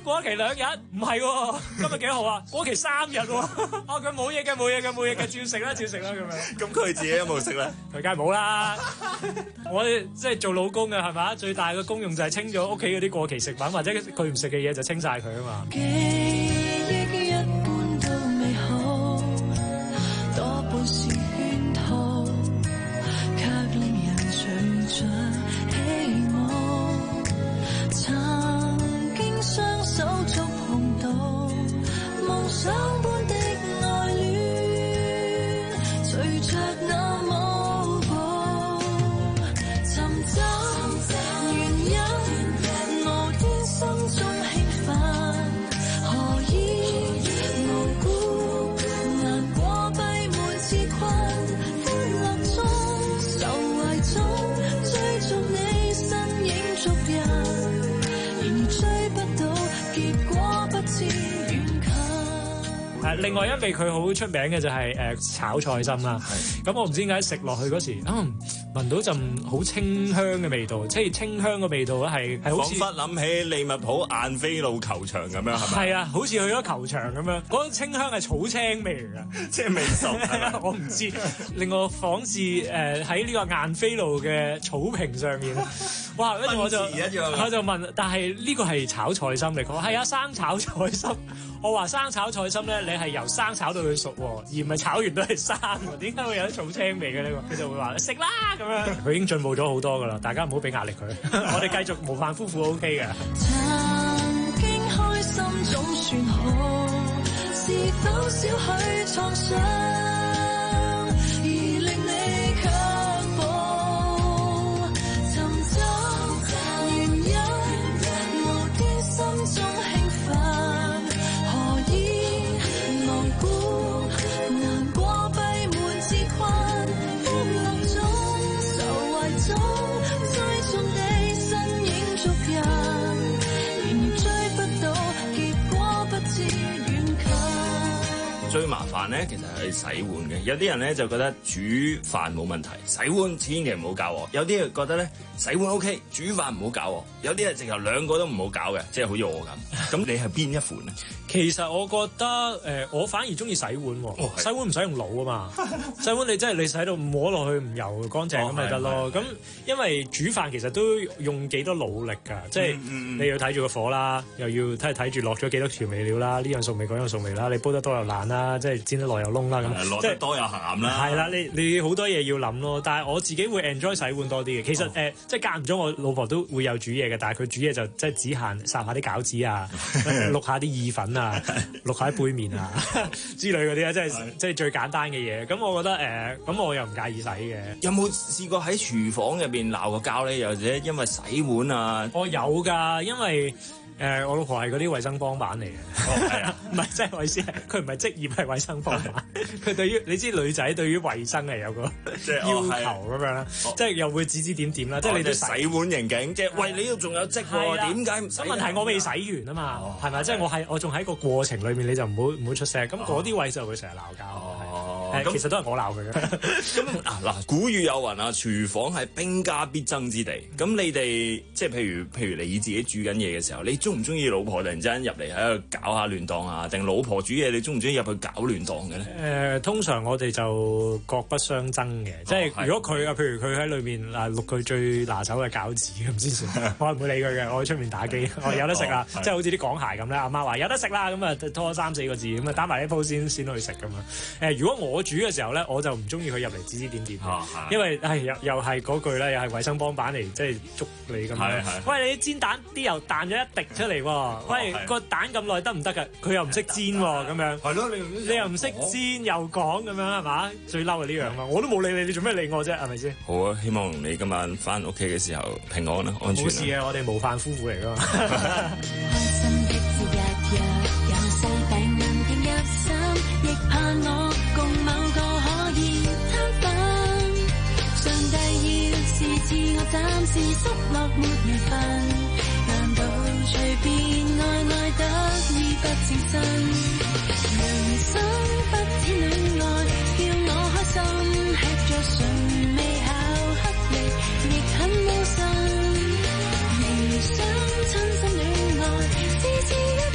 [SPEAKER 19] 過期兩日，唔係喎，今日幾號啊？過期三日喎。啊，佢冇嘢嘅，冇嘢嘅，冇嘢嘅，照食啦，照食啦咁樣。
[SPEAKER 2] 咁佢自己有冇食咧？
[SPEAKER 19] 佢梗係冇啦。我哋即係做老公嘅係嘛，最大嘅功用就係清咗屋企嗰啲過期食品或者佢唔食嘅嘢就清晒佢啊嘛。
[SPEAKER 3] 記憶一半都美好，多半是圈套，卻令人隨着希望。曾經雙手觸碰到夢想般的愛戀，隨着那舞步尋找原因，無端心中興奮，何以無辜難過閉門自困，歡樂中愁懷中追逐你身影逐人，仍追不到結果不知遠近。
[SPEAKER 19] 誒，另外一味佢好出名嘅就係誒炒菜心啦。咁我唔知點解食落去嗰時，嗯，聞到陣好清香嘅味道，即係清香嘅味道咧，係係好似
[SPEAKER 2] 彷彿諗起利物浦晏菲路球場咁樣，係咪？
[SPEAKER 19] 係啊，好似去咗球場咁樣。嗰種清香係草青味嚟㗎，
[SPEAKER 2] 即係未熟係咪？
[SPEAKER 19] 我唔知。令我仿似誒喺呢個晏菲路嘅草坪上面。哇！跟住我就我就問，但係呢個係炒菜心嚟講，係啊，生炒菜心。我話生炒菜心咧，你係由生炒到佢熟喎，而唔係炒完都係生喎。點解會有啲草青味嘅呢個？佢就會話食啦咁樣。佢已經進步咗好多噶啦，大家唔好俾壓力佢。我哋繼續模範夫婦 O K 嘅。
[SPEAKER 3] 曾經開心總算好，是否少許創傷，而令你卻步？尋找原因，無端心中興奮，何以無辜難過閉門自困，歡樂中愁懷中追逐你身影逐人，仍追不到結果不知遠近。
[SPEAKER 2] 最麻煩咧，其實係洗碗嘅。有啲人咧就覺得煮飯冇問題，洗碗千祈唔好搞我。有啲人覺得咧洗碗 OK，煮飯唔好搞我。有啲人直頭兩個都唔好搞嘅，即係好似我咁。咁你係邊一款咧？
[SPEAKER 19] 其實我覺得誒、呃，我反而中意洗碗喎。哦、洗碗唔使用腦啊嘛，洗碗你真係你洗到摸落去唔油乾淨咁咪得咯。咁因為煮飯其實都用幾多努力㗎，即係你要睇住個火啦，又要睇睇住落咗幾多調味料啦，呢樣熟味嗰樣熟味啦，你煲得多又爛啦，即係煎得耐又燶啦咁，
[SPEAKER 2] 落得多又鹹啦。
[SPEAKER 19] 係啦，你你好多嘢要諗咯。但係我自己會 enjoy 洗碗多啲嘅。其實誒、哦呃，即係間唔中我老婆都會有煮嘢嘅，但係佢煮嘢就即係只限烚下啲餃子啊，淥下啲意粉啊。啊，淥下啲杯麵啊之類嗰啲啊，即係即係最簡單嘅嘢。咁我覺得誒，咁、呃、我又唔介意洗嘅。
[SPEAKER 2] 有冇試過喺廚房入邊鬧過交咧？又或者因為洗碗啊？
[SPEAKER 19] 我有㗎，因為。誒、呃，我老婆係嗰啲衞生幫辦嚟嘅，係啊、哦，唔係即係我意思係佢唔係職業係衞生幫辦，佢對於你知女仔對於衞生係有個要求咁樣啦，即係又會指指點點啦，即係你都洗
[SPEAKER 2] 碗刑警，即係喂你呢度仲有積喎，點解唔洗？
[SPEAKER 19] 咁問題我未洗完啊嘛，係咪？即係我係我仲喺個過程裏面，你就唔好唔好出聲，咁嗰啲位就會成日鬧交。哦，其實都係我鬧佢嘅。
[SPEAKER 2] 咁啊嗱，古語有云啊，廚房係兵家必爭之地。咁你哋即係譬如譬如你自己煮緊嘢嘅時候，你中唔中意老婆突然之間入嚟喺度搞下亂檔啊？定老婆煮嘢你中唔中意入去搞亂檔嘅咧？誒、
[SPEAKER 19] 呃，通常我哋就各不相爭嘅，哦、即係如果佢啊，譬如佢喺裏面啊錄佢最拿手嘅餃子咁先算，我唔會理佢嘅，我去出面打機，我有得食啦，哦、即係好似啲港鞋咁咧，阿媽話有得食啦，咁啊拖三四個字咁啊打埋一鋪先先去食咁啊。誒，如果我煮嘅時候咧，我就唔中意佢入嚟指指點點，哦、因為係又又係嗰句咧，又係衞生幫辦嚟，即係捉你咁樣。喂，你煎蛋啲油彈咗一滴出嚟喎，喂個蛋咁耐得唔得㗎？佢又唔識煎喎，咁樣。係咯，你你又唔識煎又講咁樣係嘛？最嬲係呢樣啊！我都冇理你，你做咩理我啫？係咪先？
[SPEAKER 2] 好啊，希望你今晚翻屋企嘅時候平安啦，安全。
[SPEAKER 19] 冇事嘅，我哋模範夫婦嚟㗎嘛。
[SPEAKER 3] 暫時失落沒緣分，難道隨便愛愛得意不正身？人生不止戀愛，叫我開心，吃着純味巧克力，亦很無神。仍想親身戀愛，試試。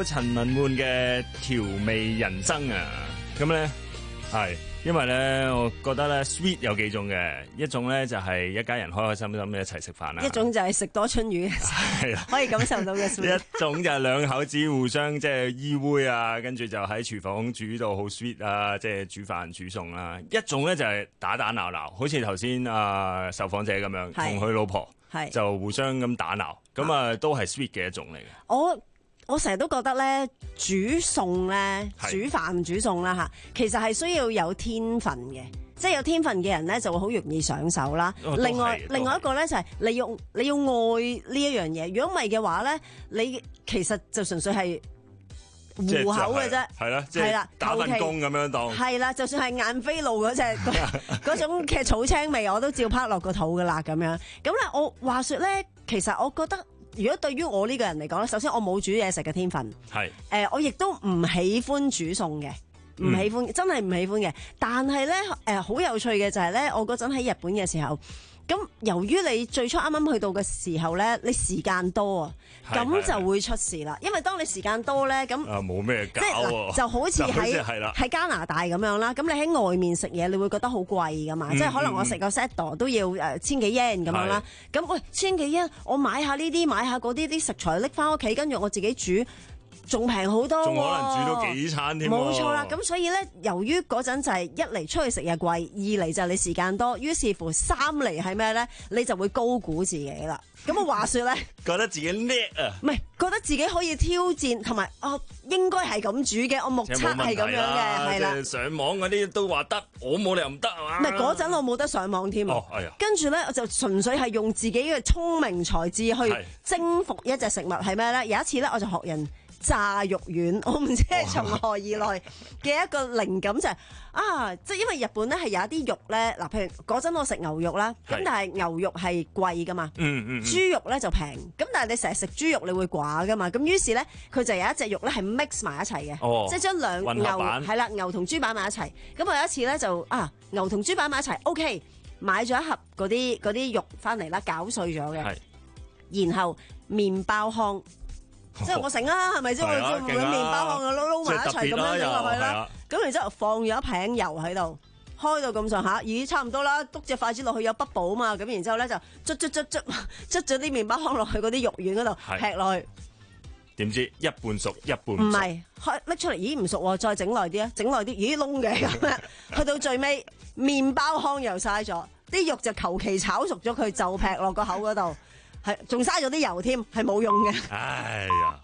[SPEAKER 2] 陳文煥嘅調味人生啊，咁咧係。因為咧，我覺得咧 sweet 有幾種嘅，一種咧就係一家人開開心心一齊食飯啦，
[SPEAKER 1] 一種就係食多春魚嘅時候可以感受到嘅 sweet，
[SPEAKER 2] 一種就係兩口子互相即係依偎啊，跟住就喺廚房煮到好 sweet 啊，即係煮飯煮餸啦。一種咧就係打打鬧鬧，好似頭先啊受訪者咁樣，同佢老婆就互相咁打鬧，咁啊都係 sweet 嘅一種嚟嘅。
[SPEAKER 1] 我我成日都覺得咧，煮餸咧，煮飯煮餸啦嚇，其實係需要有天分嘅，即係有天分嘅人咧就會好容易上手啦。
[SPEAKER 2] 哦、
[SPEAKER 1] 另外另外一個咧就係你要你要愛呢一樣嘢，如果唔係嘅話咧，你其實就純粹係糊口嘅啫，
[SPEAKER 2] 係啦，即係打份工咁樣當。係啦，
[SPEAKER 1] 就算係晏飛路嗰隻嗰種嘅草青味，我都照拍落個肚噶啦咁樣。咁咧，我話說咧，其實我覺得。如果對於我呢個人嚟講咧，首先我冇煮嘢食嘅天分，係誒、呃，我亦都唔喜歡煮餸嘅，唔喜歡，嗯、真係唔喜歡嘅。但係咧誒，好、呃、有趣嘅就係咧，我嗰陣喺日本嘅時候，咁由於你最初啱啱去到嘅時候咧，你時間多啊，咁就會出事啦。因為當你時間多咧，咁
[SPEAKER 2] 啊冇咩搞，
[SPEAKER 1] 就好似喺喺加拿大咁樣啦。咁你喺外面食嘢，你會覺得好貴噶嘛？嗯、即係可能我食個 set 都要誒千幾 yen 咁樣啦。咁喂，千幾 yen，我買下呢啲，買下嗰啲啲食材拎翻屋企，跟住我自己煮。仲平好多，
[SPEAKER 2] 仲可能煮到幾餐添。
[SPEAKER 1] 冇錯啦，咁所以咧，由於嗰陣就係一嚟出去食嘢貴，二嚟就係你時間多，於是乎三嚟係咩咧？你就會高估自己啦。咁我話說咧，
[SPEAKER 2] 覺得自己叻啊，
[SPEAKER 1] 唔係覺得自己可以挑戰，同埋哦應該係咁煮嘅，我目測係咁樣嘅，係啦。
[SPEAKER 2] 即係上網嗰啲都話得，我冇理由唔得係嘛？
[SPEAKER 1] 唔係嗰陣我冇得上網添。
[SPEAKER 2] 哦，係啊。
[SPEAKER 1] 跟住咧，我就純粹係用自己嘅聰明才智去征服一隻食物係咩咧？有一次咧，我就學人。炸肉丸，我唔知係從何而來嘅一個靈感就係、是、啊，即係因為日本咧係有一啲肉咧，嗱，譬如嗰陣我食牛肉啦，咁但係牛肉係貴噶嘛，
[SPEAKER 2] 嗯嗯，
[SPEAKER 1] 豬肉咧就平，咁但係你成日食豬肉你會寡噶嘛，咁於是咧佢就有一隻肉咧係 mix 埋一齊嘅，哦、即係將兩牛係啦牛同豬擺埋一齊，咁我有一次咧就啊牛同豬擺埋一齊 ，OK， 買咗一盒嗰啲嗰啲肉翻嚟啦，攪碎咗嘅，然後麵包糠。即係我成啦，係咪先？我用麵包糠撈撈埋一齊咁樣整落去啦。咁然之後放咗一餅油喺度，開到咁上下，咦，差唔多啦。篤隻筷子落去有 bubble 啊嘛。咁然之後咧就捽捽捽捽捽咗啲麵包糠落去嗰啲肉丸嗰度，劈落去。
[SPEAKER 2] 點知一半熟一半唔熟？
[SPEAKER 1] 唔係，開拎出嚟，咦唔熟喎，再整耐啲啊，整耐啲，咦燶嘅咁樣。去到最尾，麵包糠又嘥咗，啲肉就求其炒熟咗佢，就劈落個口嗰度。係，仲嘥咗啲油添，係冇用嘅。
[SPEAKER 2] 哎呀！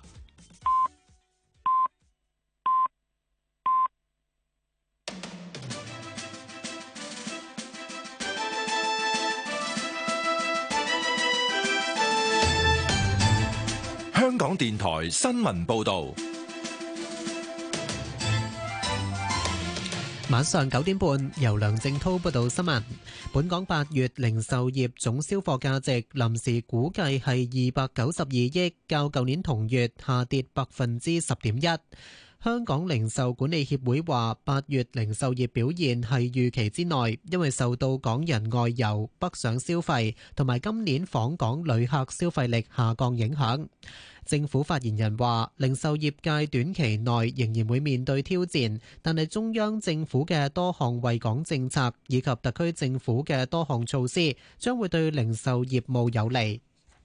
[SPEAKER 21] 香港電台新聞報道。
[SPEAKER 6] 晚上九點半，由梁正滔報道新聞。本港八月零售業總銷貨價值臨時估計係二百九十二億，較舊年同月下跌百分之十點一。香港零售管理協會話，八月零售業表現係預期之內，因為受到港人外遊、北上消費同埋今年訪港旅客消費力下降影響。政府發言人話，零售業界短期內仍然會面對挑戰，但係中央政府嘅多項惠港政策以及特區政府嘅多項措施，將會對零售業務有利。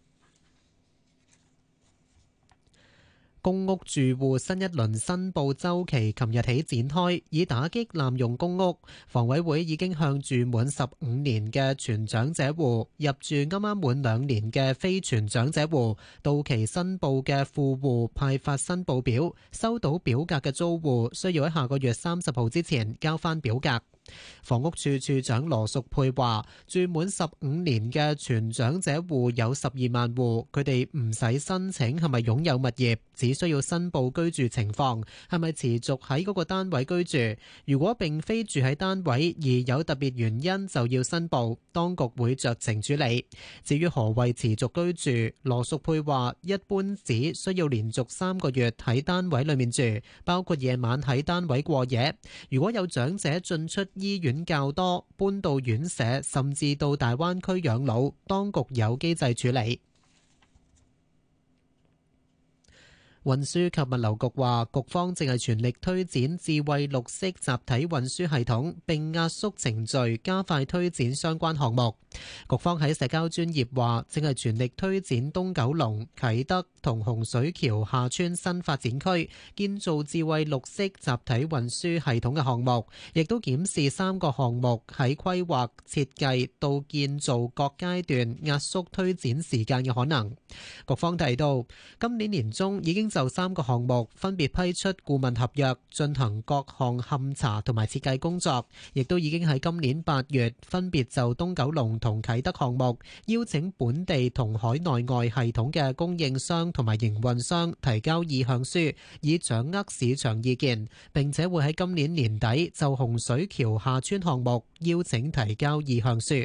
[SPEAKER 6] 公屋住戶新一輪申報週期琴日起展開，以打擊濫用公屋。房委會已經向住滿十五年嘅全長者戶、入住啱啱滿兩年嘅非全長者戶、到期申報嘅富戶派發申報表。收到表格嘅租戶需要喺下個月三十號之前交翻表格。房屋處處長羅淑佩話，住滿十五年嘅全長者戶有十二萬戶，佢哋唔使申請係咪擁有物業，只需要申報居住情況，係咪持續喺嗰個單位居住。如果並非住喺單位而有特別原因，就要申報，當局會酌情處理。至於何謂持續居住，羅淑佩話，一般只需要連續三個月喺單位裏面住，包括夜晚喺單位過夜。如果有長者進出醫院較多，搬到院舍，甚至到大灣區養老，當局有機制處理。 運輸及物流局話，局方正係全力推展智慧綠色集體運輸系統，並壓縮程序，加快推展相關項目。局方喺社交專頁話，正係全力推展東九龍、啟德同洪水橋廈村新發展區建造智慧綠色集體運輸系統嘅項目，亦都檢視三個項目喺規劃、設計到建造各階段壓縮推展時間嘅可能。局方提到，今年年中已經就三個項目分別批出顧問合約，進行各項勘查同埋設計工作，亦都已經喺今年八月分別就東九龍同啟德項目邀請本地同海內外系統嘅供應商同埋營運商提交意向書，以掌握市場意見，並且會喺今年年底就洪水橋廈村項目邀請提交意向書。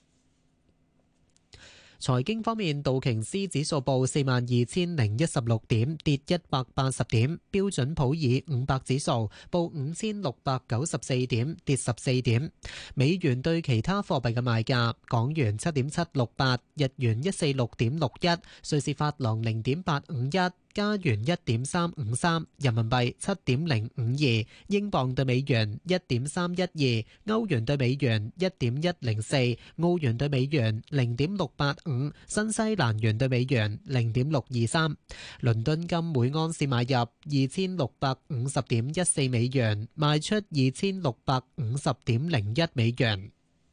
[SPEAKER 6] 財經方面，道瓊斯指數報四萬二千零一十六點，跌一百八十點；標準普爾五百指數報五千六百九十四點，跌十四點。美元對其他貨幣嘅賣價：港元七點七六八，日元一四六點六一，瑞士法郎零點八五一。加元一點三五三，人民幣七點零五二，英鎊對美元一點三一二，歐元對美元一點一零四，澳元對美元零點六八五，新西蘭元對美元零點六二三。倫敦金每盎司買入二千六百五十點一四美元，賣出二千六百五十點零一美元。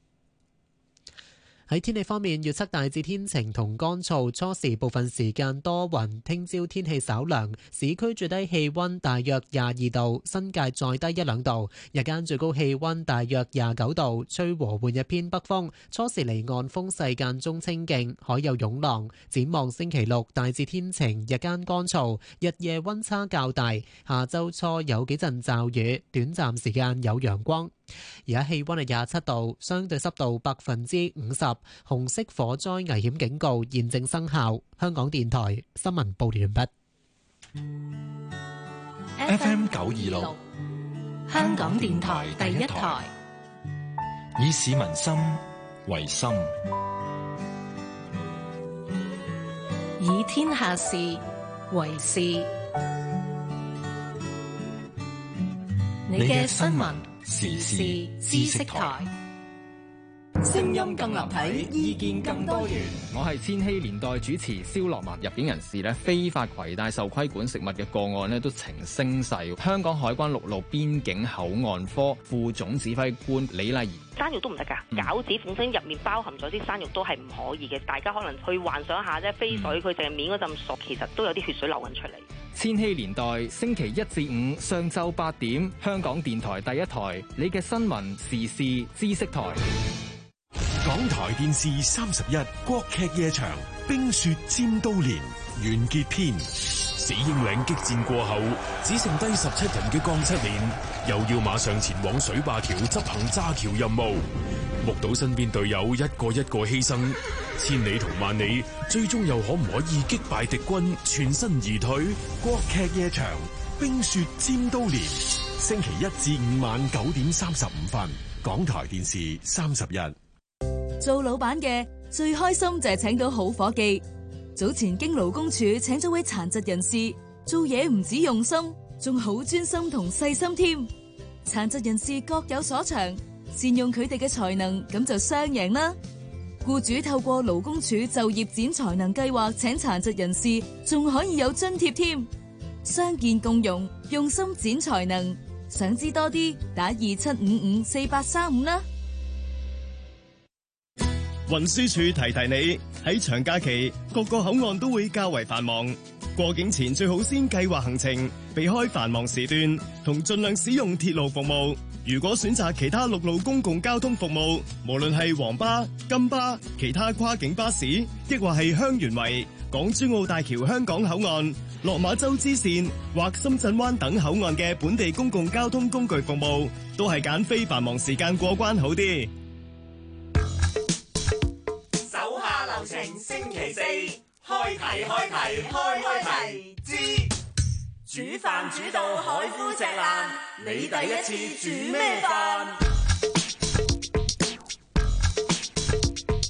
[SPEAKER 6] 喺天氣方面，預測大致天晴同乾燥，初時部分時間多雲，聽朝天氣稍涼，市區最低氣溫大約廿二度，新界再低一兩度，日間最高氣溫大約廿九度，吹和緩日偏北風，初時離岸風勢間中清勁，海有湧浪。展望星期六大致天晴，日間乾燥，日夜溫差較大，下週初有幾陣驟雨，短暫時間有陽光。而家氣溫係廿七度，相對濕度百分之五十，紅色火災危險警告現正生效。香港電台新聞報道完畢。
[SPEAKER 16] F M 九二六，香港電台第一台，以市民心為心，以天下事為事。你嘅新聞時事知識台，聲音更立體，意見更多元。
[SPEAKER 9] 我係千禧年代主持蕭樂文。入境人士咧非法攜帶受規管食物嘅個案咧都呈升勢。香港海關陸路邊境口岸科副總指揮官李麗儀：
[SPEAKER 22] 生肉都唔得㗎，餃子本身入面包含咗啲生肉都係唔可以嘅。大家可能去幻想下啫，飛水佢淨係面嗰陣熟，其實都有啲血水流緊出嚟。
[SPEAKER 9] 千禧年代星期一至五上晝八點，香港電台第一台，你嘅新聞時事知識台。
[SPEAKER 5] 港台電視三十一國劇夜場《冰雪尖刀連》完結篇。死英嶺激戰過後，只剩低十七人嘅江七連又要馬上前往水壩橋執行炸橋任務。目睹身邊隊友一個一個犧牲，千里同萬里，最終又可唔可以擊敗敵軍，全身而退？國劇夜場《冰雪尖刀連》，星期一至五晚九點三十五分，港台電視三十一。
[SPEAKER 23] 做老闆嘅最開心就係請到好伙計。早前經勞工處請咗位殘疾人士，做嘢唔止用心，仲好專心同細心添。殘疾人士各有所長，善用佢哋嘅才能，咁就雙贏啦。僱主透過勞工處就業展才能計劃請殘疾人士，仲可以有津貼添。傷健共融，用心展才能。想知多啲，打二七五五四八三五啦。
[SPEAKER 24] 運輸署提提你，喺長假期各個口岸都會較為繁忙，過境前最好先計劃行程，避開繁忙時段，同盡量使用鐵路服務。如果選擇其他陸路公共交通服務，無論係黃巴、金巴、其他跨境巴士，亦或係香園圍、港珠澳大橋香港口岸、落馬洲支線或深圳灣等口岸嘅本地公共交通工具服務，都係揀非繁忙時間過關好啲。
[SPEAKER 16] 流程星期四開題開題開開題之煮飯煮到海枯石爛，你第一次煮咩飯？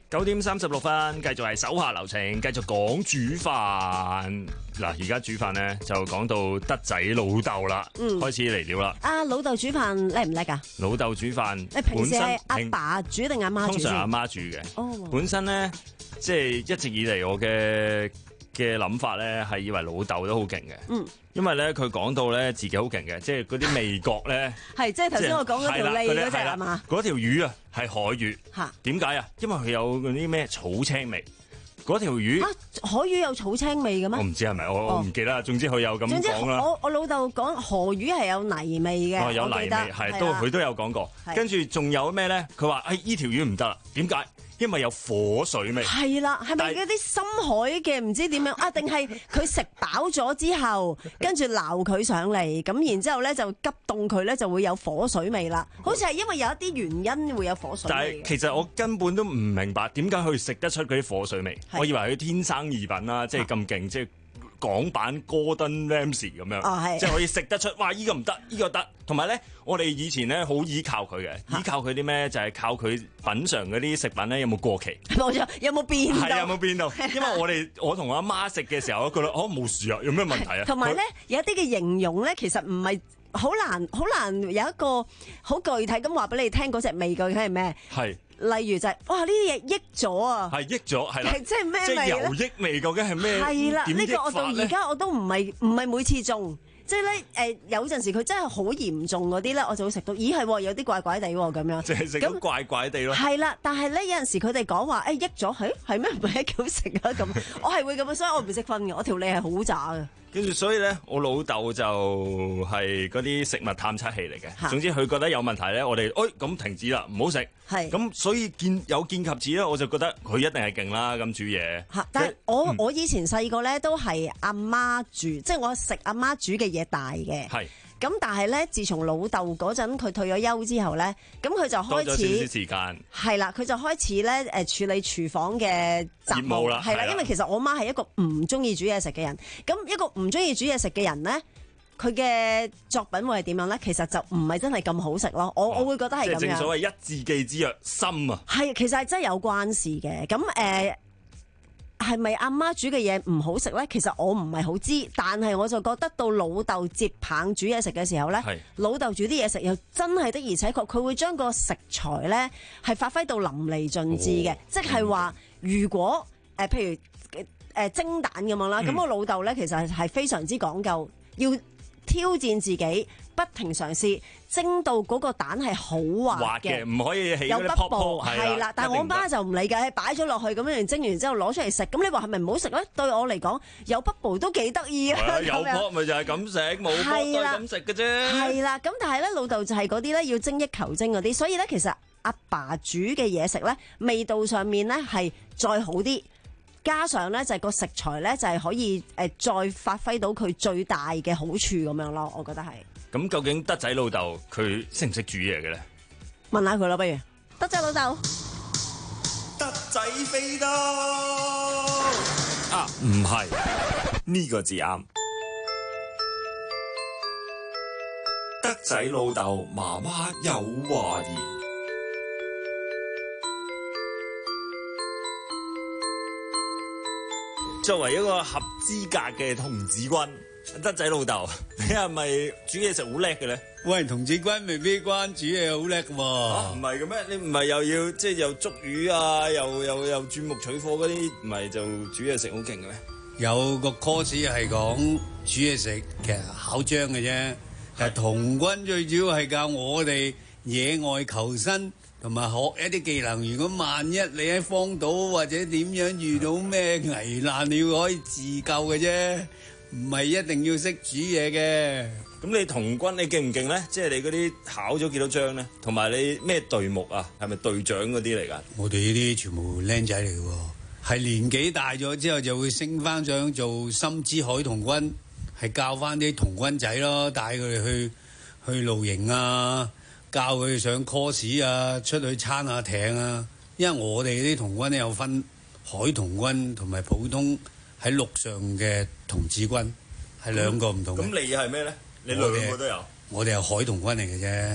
[SPEAKER 2] 九點三十六分，繼續係手下留情，繼續講煮飯。嗱，而家煮飯咧就講到德仔老豆啦，嗯、開始嚟料啦。
[SPEAKER 1] 啊，老豆煮飯叻唔叻㗎？
[SPEAKER 2] 老豆煮飯，
[SPEAKER 1] 你平時係阿爸煮定阿媽煮？
[SPEAKER 2] 通常阿媽煮嘅。
[SPEAKER 1] 哦，
[SPEAKER 2] 本身咧，即係一直以嚟我嘅嘅諗法咧，係以為老豆都好勁嘅。嗯。因為咧，佢講到咧自己好勁嘅，即係嗰啲味覺咧，
[SPEAKER 1] 係即係頭先我講嗰條脷嗰隻係嘛？
[SPEAKER 2] 嗰條魚啊係海魚，嚇點解啊？因為佢有嗰啲咩草青味。嗰條魚
[SPEAKER 1] 啊，海魚有草青味嘅咩？
[SPEAKER 2] 我唔知係咪，我我唔記得啦。總之佢有咁講啦。
[SPEAKER 1] 我我老豆講河魚係有泥味嘅，
[SPEAKER 2] 哦有泥味係都佢都有講過。跟住仲有咩咧？佢話誒依條魚唔得啦，點解？因為有火水味。係啦，係咪嗰啲深海嘅唔知點樣啊？定係佢食飽咗之後，跟住撈佢上嚟，咁然之後咧就急凍佢咧就會有火水味啦。好似係因為有一啲原因會有火水味。 但係其實我根本都唔明白點解佢食得出嗰啲火水味。我以為佢天生異稟啦，即係咁勁，即係港版 Gordon Ramsay 咁樣，
[SPEAKER 1] 哦、
[SPEAKER 2] 即係可以食得出。哇！依、這個唔得，依、這個得。同埋咧，我哋以前咧好依靠佢嘅，依靠佢啲咩？就係、是、靠佢品嚐嗰啲食品咧有冇過期，
[SPEAKER 1] 冇錯，有冇變到？
[SPEAKER 2] 係有冇變到？因為我哋我同阿媽食嘅時候，我覺得哦冇事啊，有咩問題啊？
[SPEAKER 1] 同埋咧，有一啲嘅形容咧，其實唔係好難，好難有一個好具體咁話俾你聽嗰隻味究竟係咩？係。例如就係、是、哇呢啲嘢益咗啊，
[SPEAKER 2] 係益咗係啦，
[SPEAKER 1] 即係咩味咧？
[SPEAKER 2] 即係油益味究竟係咩？
[SPEAKER 1] 係啦，呢、呢個我到而家我都唔係唔係每次中，即係咧誒有陣時佢真係好嚴重嗰啲咧，我就會食到，咦係有啲怪怪地喎咁樣，
[SPEAKER 2] 即係食到怪怪地咯。
[SPEAKER 1] 係啦，但係咧有陣時佢哋講話誒益咗，係係咩唔係幾好食啊咁，我係會咁樣，所以我唔識分嘅，我條脷係好渣嘅。
[SPEAKER 2] 跟住所以咧，我老豆就係嗰啲食物探測器嚟嘅。總之佢覺得有問題咧，我哋誒咁停止啦，唔好食。係咁，所以見有見及此咧，我就覺得佢一定係勁啦，咁煮嘢。
[SPEAKER 1] 嚇！但係我、嗯、我以前細個咧都係阿媽煮，即係我食阿媽煮嘅嘢大嘅。係。咁但係咧，自從老豆嗰陣佢退咗休之後咧，咁佢就開始多咗少少時間。係啦，佢就開始咧誒處理廚房嘅雜務啦。係啦，因為其實我媽係一個唔中意煮嘢食嘅人。咁一個唔中意煮嘢食嘅人咧，佢嘅作品會係點樣咧？其實就唔係真係咁好食咯。我、哦、我會覺得係咁樣。即係正所謂一字記之曰心啊。係，其實係真係有關事嘅。咁誒。係咪阿媽煮嘅嘢唔好食咧？其實我唔係好知，但係我就覺得到老豆接棒煮嘢食嘅時候咧，老豆煮啲嘢食又真係的，而且確佢會將個食材咧係發揮到淋漓盡致嘅，哦、即係話如果誒、呃、譬如誒、呃、蒸蛋咁樣啦，咁、嗯、我老豆咧其實係非常之講究，要挑戰自己，不停嘗試。蒸到嗰個蛋係好滑嘅，唔可以起嗰啲泡泡，係啦。但係我媽就唔理嘅，擺咗落去咁樣蒸完之後攞出嚟食。咁你話係咪唔好食咧？對我嚟講，有 bubble 都幾得意啊！有泡咪就係咁食，冇泡都係咁食嘅啫。係啦，咁但係咧老豆就係嗰啲咧要精益求精嗰啲，所以咧其實阿爸煮嘅嘢食咧味道上面咧係再好啲，加上咧就係個食材咧就係可以誒再發揮到佢最大嘅好處咁樣咯，我覺得係。咁究竟德仔老豆佢識唔識煮嘢嘅咧？問下佢啦，不如德仔老豆。德仔飛刀啊，唔係呢個字啱。德仔老豆媽媽有懷疑。作為一個合資格嘅童子軍。德仔老豆，你係咪煮嘢食好叻嘅咧？喂，童子軍未必關煮嘢好叻嘅喎。唔係嘅咩？你唔係又要即係又捉魚啊，又又又鑽木取火嗰啲，唔係就煮嘢食好勁嘅咩？有個 course 係講煮嘢食，其實考章嘅啫。但係童軍最主要係教我哋野外求生，同埋學一啲技能。如果萬一你喺荒島或者點樣遇到咩危難，你要可以自救嘅啫。唔係一定要識煮嘢嘅。咁你童軍你勁唔勁咧？即係你嗰啲考咗幾多章咧？同埋你咩隊目啊？係咪隊長嗰啲嚟㗎？我哋呢啲全部僆仔嚟嘅喎，係年紀大咗之後就會升翻上做深資海童軍，係教翻啲童軍仔咯，帶佢哋去去露營啊，教佢哋上 course 啊，出去撐下艇啊。因為我哋啲童軍咧有分海童軍同埋普通喺陸上嘅童子軍，係兩個唔同嘅。咁你係咩咧？你兩個都有。我哋係海童軍嚟嘅啫。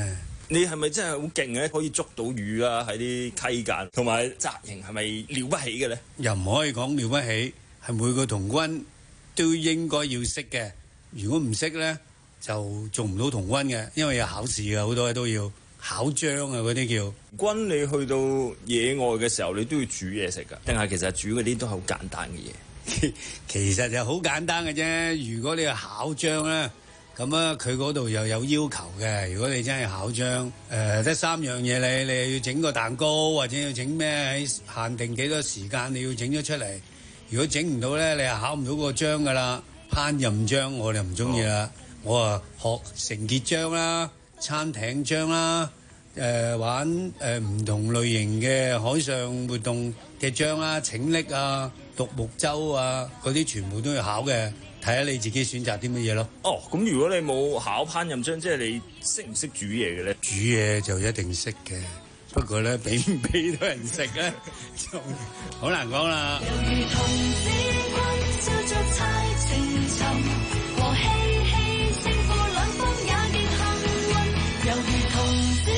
[SPEAKER 2] 你係咪真係好勁嘅？可以捉到魚啊？喺啲溪澗，同埋紮營係咪了不起嘅咧？
[SPEAKER 7] 又唔可以講了不起，係每個童軍都應該要識嘅。如果唔識咧，就做唔到童軍嘅，因為有考試嘅，好多嘢都要考章啊，嗰啲叫。
[SPEAKER 2] 軍你去到野外嘅時候，你都要煮嘢食㗎，定係其實煮嗰啲都係好簡單嘅嘢？
[SPEAKER 7] 其實就好簡單嘅啫。如果你係考章咧，咁啊佢嗰度又有要求嘅。如果你真係考章，誒、呃、得三樣嘢，你你又要整個蛋糕，或者要整咩喺限定幾多時間你要整咗出嚟。如果整唔到咧，你係考唔到個章噶啦。烹飪章我哋唔中意啦，我啊學成結章啦、餐艇章啦。誒、呃、玩誒唔、呃、同類型嘅海上活動嘅章啦、拯溺啊、獨木舟啊，嗰啲全部都要考嘅，睇下你自己選擇啲乜嘢咯。
[SPEAKER 2] 哦，咁如果你冇考烹飪章，即係你識唔識煮嘢嘅咧？
[SPEAKER 7] 煮嘢就一定識嘅，不過咧俾唔俾到人食咧，就好難講啦。猶如童子軍笑着猜情尋和嬉戲勝負兩方也極幸運，猶如童子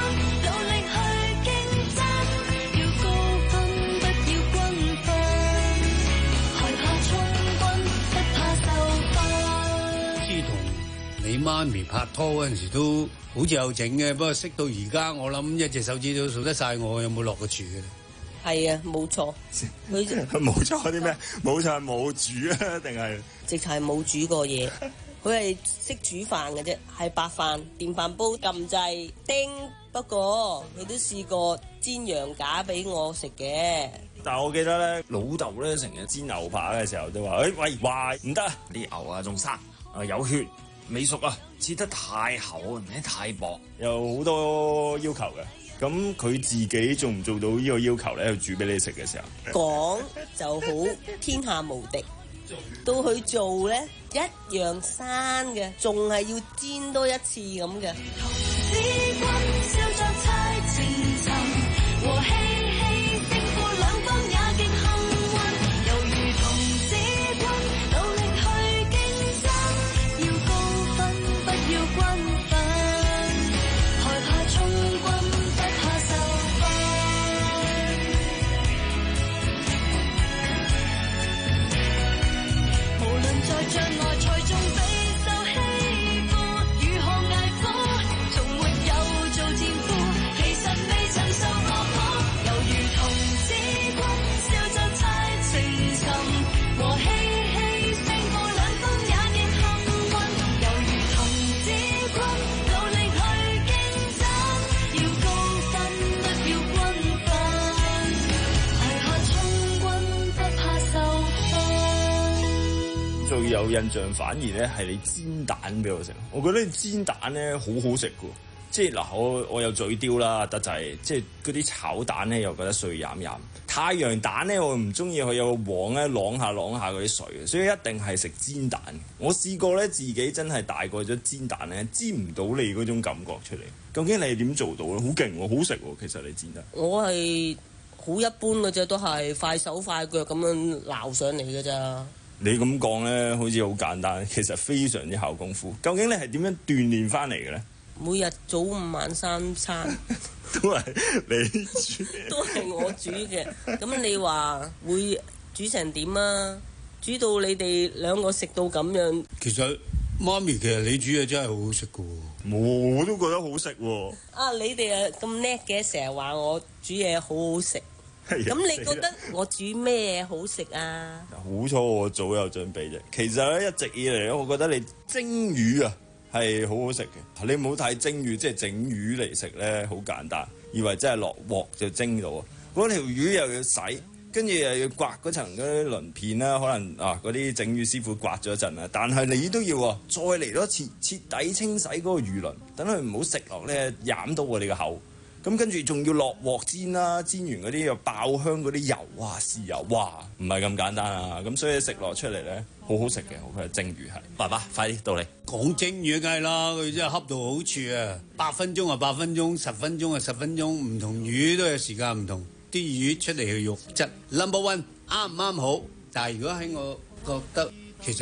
[SPEAKER 7] 你媽咪拍拖嗰陣時都好似有整嘅，不過識到而家，我諗一隻手指都數得晒我有冇落過廚嘅。
[SPEAKER 10] 係啊，冇錯。佢
[SPEAKER 2] 冇錯啲咩？冇錯係冇煮啊，定係
[SPEAKER 10] 直頭係冇煮過嘢。佢係識煮飯嘅啫，係白飯、電飯煲、撳掣、叮。不過佢都試過煎羊架俾我食嘅。
[SPEAKER 2] 但係我記得咧，老豆咧成日煎牛扒嘅時候都話：誒、哎、喂，壞唔得啊！啲牛啊仲生啊有血。未熟啊，切得太厚，唔係太薄，有好多要求嘅。咁佢自己做唔做到呢個要求咧？去煮俾你食嘅時候，
[SPEAKER 10] 講就好天下無敵，到去做咧一樣生嘅，仲係要煎多一次咁嘅。
[SPEAKER 2] 最有印象反而咧係你煎蛋俾我食，我覺得你煎蛋咧好好食㗎，即係嗱我我有嘴刁啦，得滯，即係嗰啲炒蛋咧又覺得碎飲飲，太陽蛋咧我唔中意佢有個黃咧啷下啷下嗰啲水，所以一定係食煎蛋。我試過咧自己真係大個咗煎蛋咧煎唔到你嗰種感覺出嚟，究竟你係點做到咧？好勁喎，好食喎，其實你煎得。
[SPEAKER 10] 我係好一般嘅啫，都係快手快腳咁樣撈上嚟嘅咋。
[SPEAKER 2] 你咁講咧，好似好簡單，其實非常之考功夫。究竟你係點樣鍛鍊翻嚟嘅咧？
[SPEAKER 10] 每日早午晚三餐
[SPEAKER 2] 都係你煮，
[SPEAKER 10] 都係我煮嘅。咁你話會煮成點啊？煮到你哋兩個食到咁樣。
[SPEAKER 7] 其實媽咪，其實你煮嘢真係好好食嘅喎。
[SPEAKER 2] 我都覺得好食喎。
[SPEAKER 10] 啊！你哋啊咁叻嘅，成日話我煮嘢好好食。咁你覺得我煮咩好食啊？
[SPEAKER 2] 好彩我早有準備啫。其實咧一直以嚟咧，我覺得你蒸魚啊係好好食嘅。你唔好睇蒸魚，即係整魚嚟食咧，好簡單，以為真係落鑊就蒸到啊！嗰條魚又要洗，跟住又要刮嗰層嗰啲鱗片啦，可能啊嗰啲整魚師傅刮咗一陣啊，但係你都要啊，再嚟多次徹底清洗嗰個魚鱗，等佢唔好食落咧染到我哋個口。咁跟住仲要落鑊煎啦，煎完嗰啲又爆香嗰啲油，哇豉油，哇唔係咁簡單啊！咁所以食落出嚟咧，好好食嘅，我覺得蒸魚係。爸爸，快啲到你
[SPEAKER 7] 講蒸魚梗係啦，佢真係恰到好處啊！八分鐘啊八分鐘，十分鐘啊十分鐘，唔同魚都有時間唔同，啲魚出嚟嘅肉質 number one 啱唔啱好？但係如果喺我覺得，其實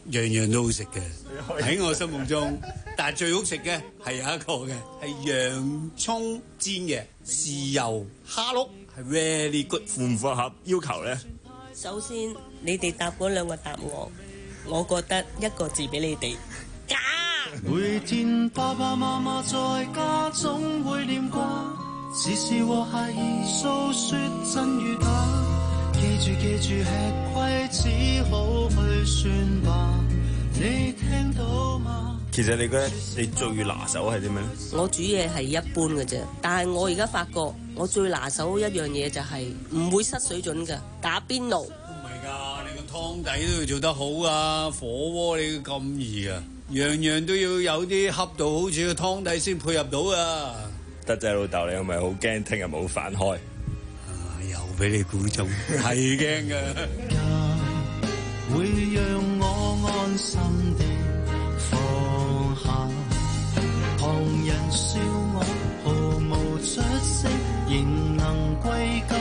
[SPEAKER 7] 樣樣都好食嘅，喺我心目中。但係最好食嘅係有一個嘅，係洋葱煎嘅豉油蝦碌，係 very good。
[SPEAKER 2] 符唔符合要求咧？
[SPEAKER 10] 首先，你哋答嗰兩個答案，我覺得一個字俾你哋假。
[SPEAKER 4] 每天爸爸媽媽在家總會念掛，時時和孩兒訴說真與假。記住記住吃虧，只好去算吧。你聽到嗎？
[SPEAKER 2] 其實你覺得你最拿手係啲咩？
[SPEAKER 10] 我煮嘢係一般嘅啫，但係我而家發覺我最拿手一樣嘢就係唔會失水準㗎，打邊爐。
[SPEAKER 7] 唔係㗎，你個湯底都要做得好啊，火鍋你咁易啊，樣樣都要有啲恰到好似個湯底先配合到啊。
[SPEAKER 2] 德仔老豆，你係咪好驚聽日冇飯開？
[SPEAKER 7] 啊，又俾你估中，係驚㗎。
[SPEAKER 4] 會讓我安心地放下，旁人笑我毫無出息，仍能歸家。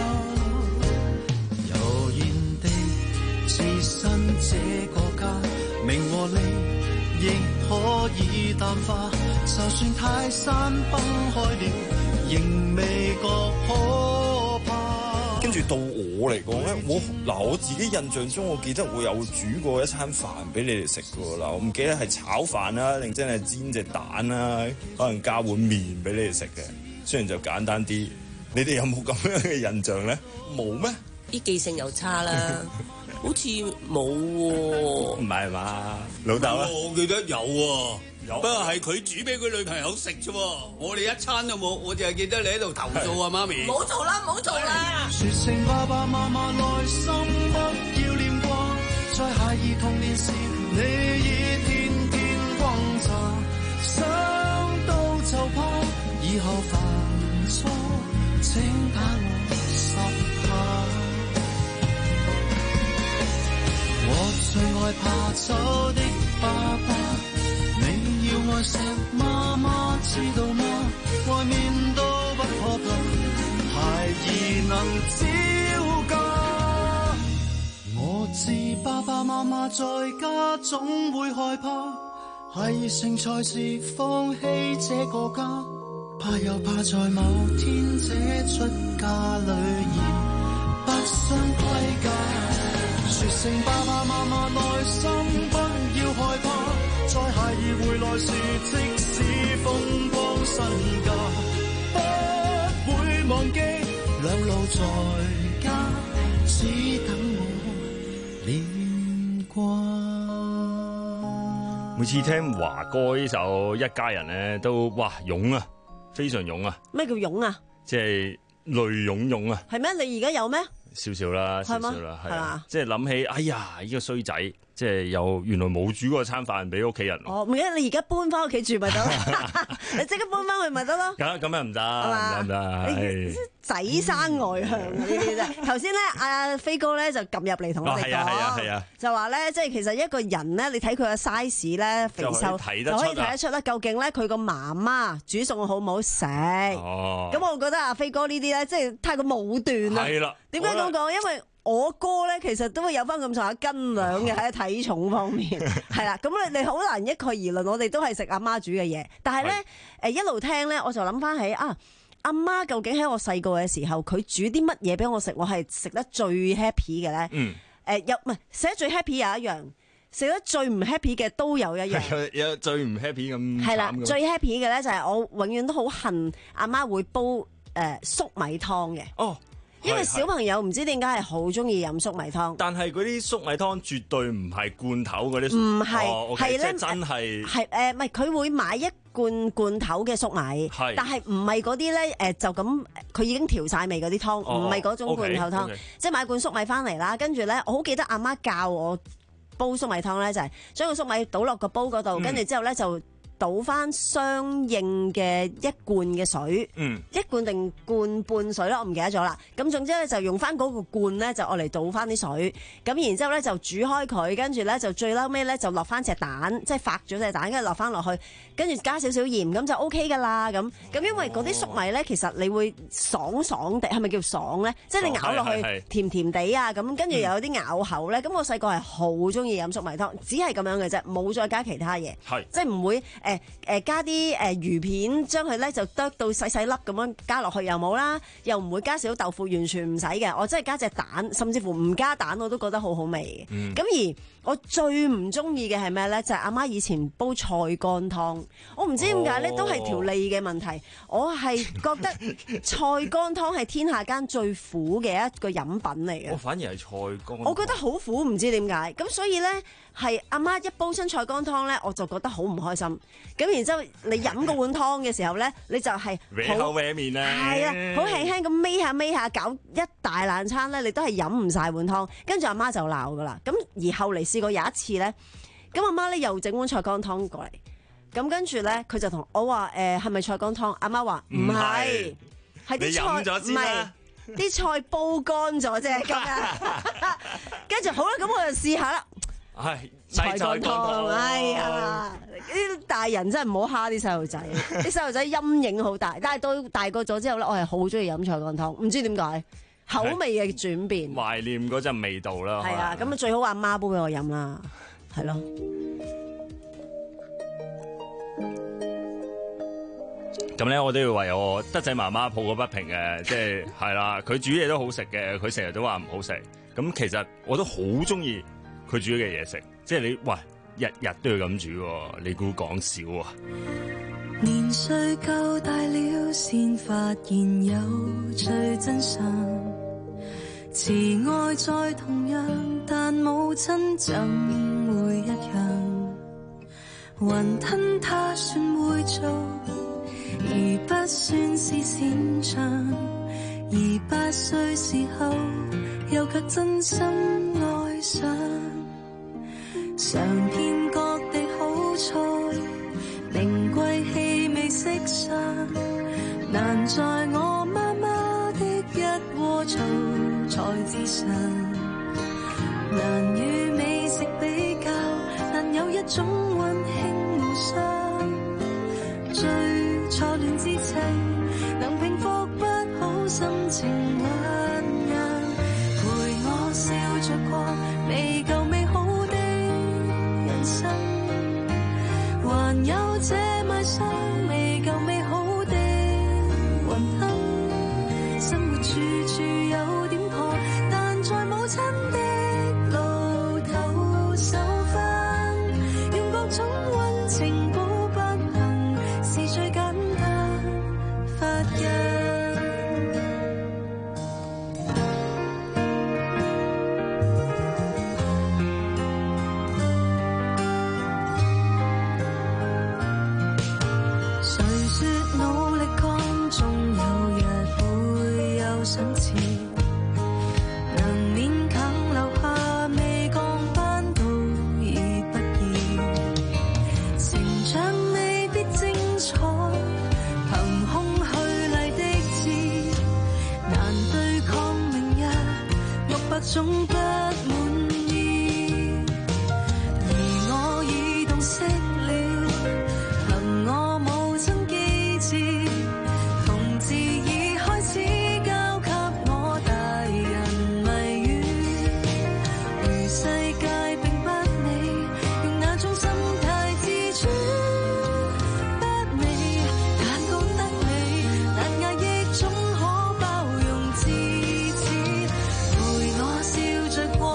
[SPEAKER 4] 悠然地置身這個家，名和利亦可以淡化，就算泰山崩開了，仍未覺可怕。
[SPEAKER 2] 跟住到我嚟講咧，我嗱我自己印象中，我記得我有煮過一餐飯俾你哋食嘅喎。嗱，我唔記得係炒飯啦，定真係煎隻蛋啦，可能加碗麵俾你哋食嘅。雖然就簡單啲，你哋有冇咁樣嘅印象咧？冇咩？
[SPEAKER 10] 啲記性又差啦，好似冇喎。
[SPEAKER 2] 唔係嘛，老豆啊？
[SPEAKER 7] 我記得有喎、啊。不過係佢煮俾佢女朋友食啫喎，我哋一餐都冇，我淨係記得你喺度投訴啊，媽咪。
[SPEAKER 10] 唔好做啦，唔好做啦！
[SPEAKER 4] 說聲爸爸媽媽內心不要念掛，在孩兒童年時，你已天天轟炸，想到就怕，以後犯錯請打我十下。我最愛怕醜的爸爸。要愛錫媽媽，知道嗎？外面都不可怕，孩兒能招架。我知爸爸媽媽在家總會害怕，孩兒成才時放棄這個家，怕又怕在某天這出家裏面不想歸家。說聲爸爸媽媽內心不要害怕，在孩兒回來時，即使風光身價，不會忘記兩路在家，只等我練慣。
[SPEAKER 2] 每次聽華哥呢首《一家人》咧，都哇湧啊，非常湧啊！
[SPEAKER 1] 咩叫湧啊？
[SPEAKER 2] 即係淚湧湧啊！
[SPEAKER 1] 係咩？你而家有咩？
[SPEAKER 2] 少少啦，少少啦，係啊！即係諗起，哎呀，呢個衰仔，即係又原來冇煮過餐飯俾屋企人。
[SPEAKER 1] 哦，唔記得你而家搬翻屋企住咪得咯？你即刻搬翻去咪得咯？
[SPEAKER 2] 咁咁又唔得，唔得唔得，
[SPEAKER 1] 仔生外向呢啲啫。頭先咧，阿飛哥咧就撳入嚟同我哋講，
[SPEAKER 2] 係啊係啊，
[SPEAKER 1] 就話咧，即係其實一個人咧，你睇佢嘅 size 咧，肥瘦就可以睇得出啦。究竟咧佢個媽媽煮餸好唔好食？哦，咁我覺得阿飛哥呢啲咧，即係太過武斷啦。係啦，點解咁講？因為我哥咧，其實都會有翻咁上下斤兩嘅喺體重方面，係啦。咁你你好難一概而論，我哋都係食阿媽煮嘅嘢。但係咧，誒一路聽咧，我就諗翻起啊，阿媽究竟喺我細個嘅時候，佢煮啲乜嘢俾我食，我係食得最 happy 嘅咧？嗯。誒有唔係食得最 happy 有一樣，食得最唔 happy 嘅都有一樣。
[SPEAKER 2] 有有最唔 happy 咁。
[SPEAKER 1] 係啦，最 happy 嘅咧就係我永遠都好恨阿媽會煲誒粟米湯嘅。哦。因為小朋友唔知點解係好中意飲粟米湯，
[SPEAKER 2] 但係嗰啲粟米湯絕對唔係罐頭嗰啲，
[SPEAKER 1] 唔係係咧
[SPEAKER 2] 真係
[SPEAKER 1] 係誒，唔係佢會買一罐罐頭嘅粟米，但係唔係嗰啲咧誒，就咁佢已經調晒味嗰啲湯，唔係嗰種罐頭湯， okay, okay. 即係買罐粟米翻嚟啦，跟住咧我好記得阿媽教我煲粟米湯咧，就係將個粟米倒落個煲嗰度，跟住之後咧就倒翻相應嘅一罐嘅水，
[SPEAKER 2] 嗯，
[SPEAKER 1] 一罐定罐半水啦，我唔記得咗啦。咁總之咧就用翻嗰個罐咧就愛嚟倒翻啲水，咁然之後咧就煮開佢，跟住咧就最嬲尾咧就落翻隻蛋，即係發咗隻蛋，跟住落翻落去，跟住加少少鹽，咁就 O K 噶啦。咁咁因為嗰啲粟米咧，其實你會爽爽地，係咪叫爽咧？即係你咬落去甜甜地啊，咁跟住又有啲咬口咧。咁我細個係好中意飲粟米湯，只係咁樣嘅啫，冇再加其他嘢，即係唔會誒誒、呃呃、加啲誒、呃、魚片，將佢咧就剁到細細粒咁樣加落去又冇啦，又唔會加少豆腐，完全唔使嘅。我真係加隻蛋，甚至乎唔加蛋我都覺得好好味嘅。咁、嗯、而我最唔中意嘅係咩咧？就係阿媽以前煲菜乾湯，我唔知點解咧，都係條脷嘅問題。我係覺得菜乾湯係天下間最苦嘅一個飲品嚟嘅。
[SPEAKER 2] 我反而係菜乾，
[SPEAKER 1] 我覺得好苦，唔知點解。咁所以咧，係阿媽一煲親菜乾湯咧，我就覺得好唔開心。咁然之後你飲嗰碗湯嘅時候咧，你就係
[SPEAKER 2] 搲口搲面啦，
[SPEAKER 1] 係啊，好輕輕咁搣下搣下，搞一大爛餐咧，你都係飲唔晒碗湯。跟住阿媽就鬧噶啦。咁而後嚟試過有一次咧，咁阿媽咧又整碗菜乾湯過嚟。咁跟住咧，佢就同我話：誒係咪菜乾湯？阿媽話唔係，係啲菜唔係啲菜煲乾咗啫。咁樣跟住好啦，咁我就試下啦。
[SPEAKER 2] 係
[SPEAKER 1] 菜乾湯，哎呀！啲大人真係唔好蝦啲細路仔，啲細路仔陰影好大。但係到大個咗之後咧，我係好中意飲菜乾湯，唔知點解口味嘅轉變，
[SPEAKER 2] 懷念嗰陣味道啦。
[SPEAKER 1] 係啊，咁啊最好阿媽煲俾我飲啦，係咯。
[SPEAKER 2] 咁咧，我都要為我德仔媽媽抱個不平嘅，即係係啦，佢煮嘢都好食嘅，佢成日都話唔好食。咁其實我都好中意佢煮嘅嘢食，即係你喂日日都要咁煮，你估講少啊？
[SPEAKER 3] 年歲夠大了，先發現有最真相。慈愛再同樣，但母親怎會一樣？雲吞他算會做，而不算是擅長。而八歲時候，又卻真心愛上。嘗遍各地好菜，名貴氣味色相，難在我媽媽的一鍋醋菜之上。難與美食比較，但有一種溫馨互相。最初戀之情，能平復不好心情醞釀，陪我笑着過未夠美好的人生，還有這迷上未夠美好的雲吞，生活處處有點破，但在母親的路頭受分，用各種溫情補不幸，是最簡單發現。總不滿意，而我已洞悉了，憑我母親機智，同志已開始交給我大人謎語。如世界並不美，用那種心態自處不美，但覺得美，但壓抑總可包容自持。陪我笑着過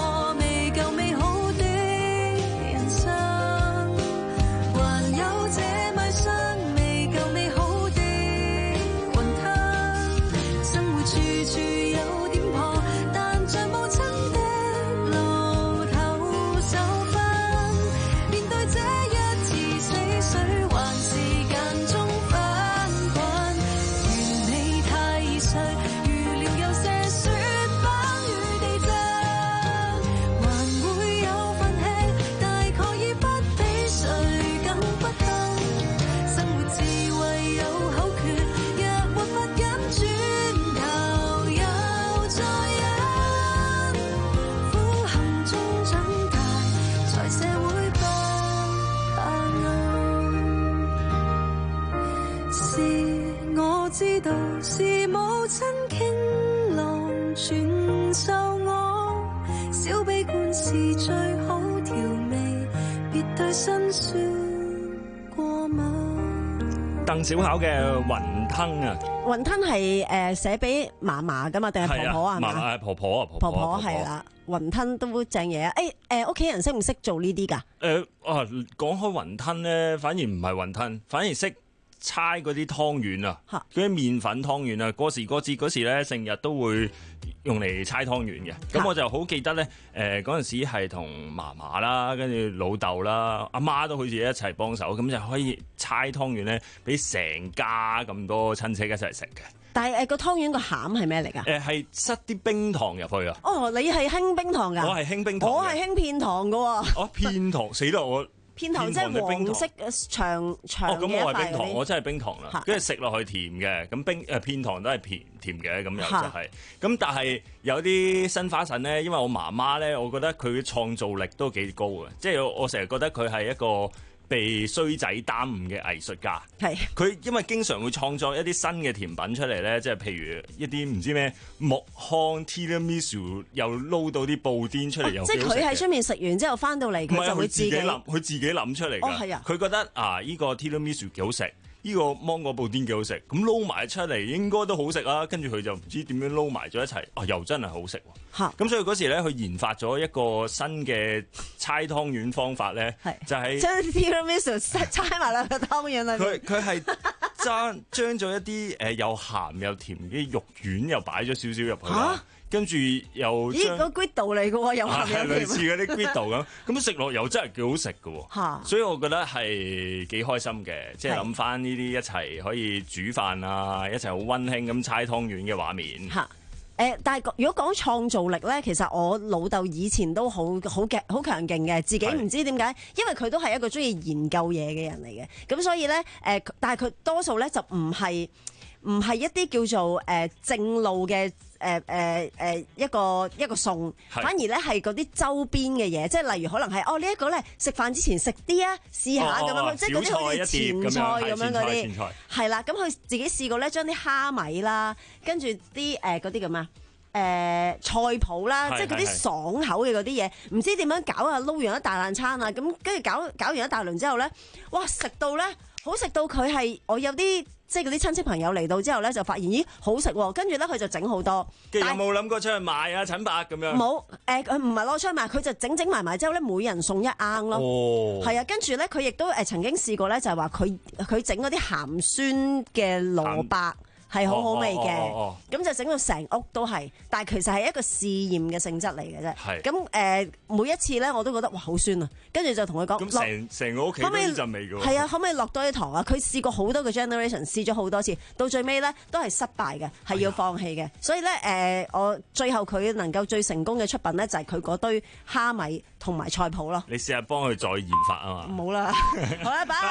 [SPEAKER 3] 時我知道是母親傾囊傳授我，小悲觀是最好調味，別對辛酸過敏。
[SPEAKER 2] 鄧小巧嘅雲吞啊，
[SPEAKER 1] 雲吞係誒寫俾嫲嫲噶嘛，定係婆婆啊？
[SPEAKER 2] 嫲嫲婆婆啊，婆
[SPEAKER 1] 婆係啦，雲吞都正嘢啊！誒誒，屋企人識唔識做呢啲㗎？
[SPEAKER 2] 誒啊，講開雲吞咧，反而唔係雲吞，反而識猜嗰啲湯圓啊，嗰啲麵粉湯圓啊，過時過節嗰時咧，成日都會用嚟猜湯圓嘅。咁我就好記得咧，誒嗰陣時係同嫲嫲啦，跟住老豆啦、阿媽都好似一齊幫手，咁就可以猜湯圓咧，俾成家咁多親戚一齊食嘅。
[SPEAKER 1] 但係誒個湯圓個餡係咩嚟㗎？
[SPEAKER 2] 誒係塞啲冰糖入去啊！
[SPEAKER 1] 哦，你係興冰糖㗎？
[SPEAKER 2] 我係興冰糖，
[SPEAKER 1] 我係興片糖㗎喎。
[SPEAKER 2] 哦，片糖死啦我！
[SPEAKER 1] 片糖即係黃色長長嘅一塊。哦，咁我係冰糖，我真係冰糖啦。跟住食落去甜嘅，咁冰誒片糖都係甜甜嘅，咁又就係。咁但係有啲新花臣咧，因為我媽媽咧，我覺得佢嘅創造力都幾高嘅，即係我成日覺得佢係一個被衰仔耽誤嘅藝術家。係佢因為經常會創作一啲新嘅甜品出嚟咧，即係譬如一啲唔知咩木糠 tiramisu 又撈到啲布甸出嚟，又即係佢喺出面食完之後翻到嚟，佢就會自己
[SPEAKER 2] 諗，佢自己諗出嚟㗎。
[SPEAKER 1] 哦，係啊，
[SPEAKER 2] 佢覺得啊，依個 tiramisu 幾好食。呢個芒果布甸幾好食，咁撈埋出嚟應該都好食啊！跟住佢就唔知點樣撈埋咗一齊，啊又真係好食喎！咁所以嗰時咧，佢研發咗一個新嘅猜湯圓方法咧，就係
[SPEAKER 1] 將 tiramisu 猜埋落個湯圓裏面。
[SPEAKER 2] 佢佢係將將咗一啲誒又鹹又甜嘅肉丸又擺咗少少入去啦。跟住又
[SPEAKER 1] 咦個 Guido 嚟嘅喎，又鹹又甜，
[SPEAKER 2] 類似嗰啲 Guido 咁，咁食落又真係幾好食嘅喎，所以我覺得係幾開心嘅，即係諗翻呢啲一齊可以煮飯啊，一齊好溫馨咁猜湯圓嘅畫面。
[SPEAKER 1] 嚇誒，但係如果講創造力咧，其實我老豆以前都好好嘅好強勁嘅，自己唔知點解，因為佢都係一個中意研究嘢嘅人嚟嘅，咁所以咧誒，但係佢多數咧就唔係唔係一啲叫做誒正路嘅。誒誒誒一個一個餸，反而咧係嗰啲周邊嘅嘢，即係例如可能係哦呢一個咧食飯之前食啲啊，試下咁樣，即係嗰啲好似前菜咁樣嗰啲，係啦。咁佢自己試過咧，將啲蝦米啦，跟住啲誒嗰啲咁啊誒菜脯啦，即係嗰啲爽口嘅嗰啲嘢，唔知點樣搞啊，撈完一大爛餐啊，咁跟住搞搞完一大輪之後咧，哇食到咧好食到佢係我有啲。即係嗰啲親戚朋友嚟到之後咧，就發現咦好食喎，跟住咧佢就整好多。
[SPEAKER 2] 有冇諗過出去賣啊？陳伯咁樣？
[SPEAKER 1] 冇誒，佢唔係攞出去賣，佢就整整埋埋之後咧，每人送一盎咯。哦，係啊，跟住咧佢亦都誒曾經試過咧，就係話佢佢整嗰啲鹹酸嘅蘿蔔。係好好味嘅，咁、哦哦哦、就整到成屋都係，但係其實係一個試驗嘅性質嚟嘅啫。咁誒、呃、每一次咧，我都覺得哇好酸啊！跟住就同佢講，
[SPEAKER 2] 咁成成個屋企都有陣味嘅喎。
[SPEAKER 1] 係啊，可唔可以落多啲糖啊？佢試過好多個 generation， 試咗好多次，到最尾咧都係失敗嘅，係要放棄嘅。所以咧誒、呃，我最後佢能夠最成功嘅出品咧，就係佢嗰堆蝦米同埋菜脯咯。
[SPEAKER 2] 你試下幫佢再研發啊嘛。
[SPEAKER 1] 唔好啦，好啦，拜。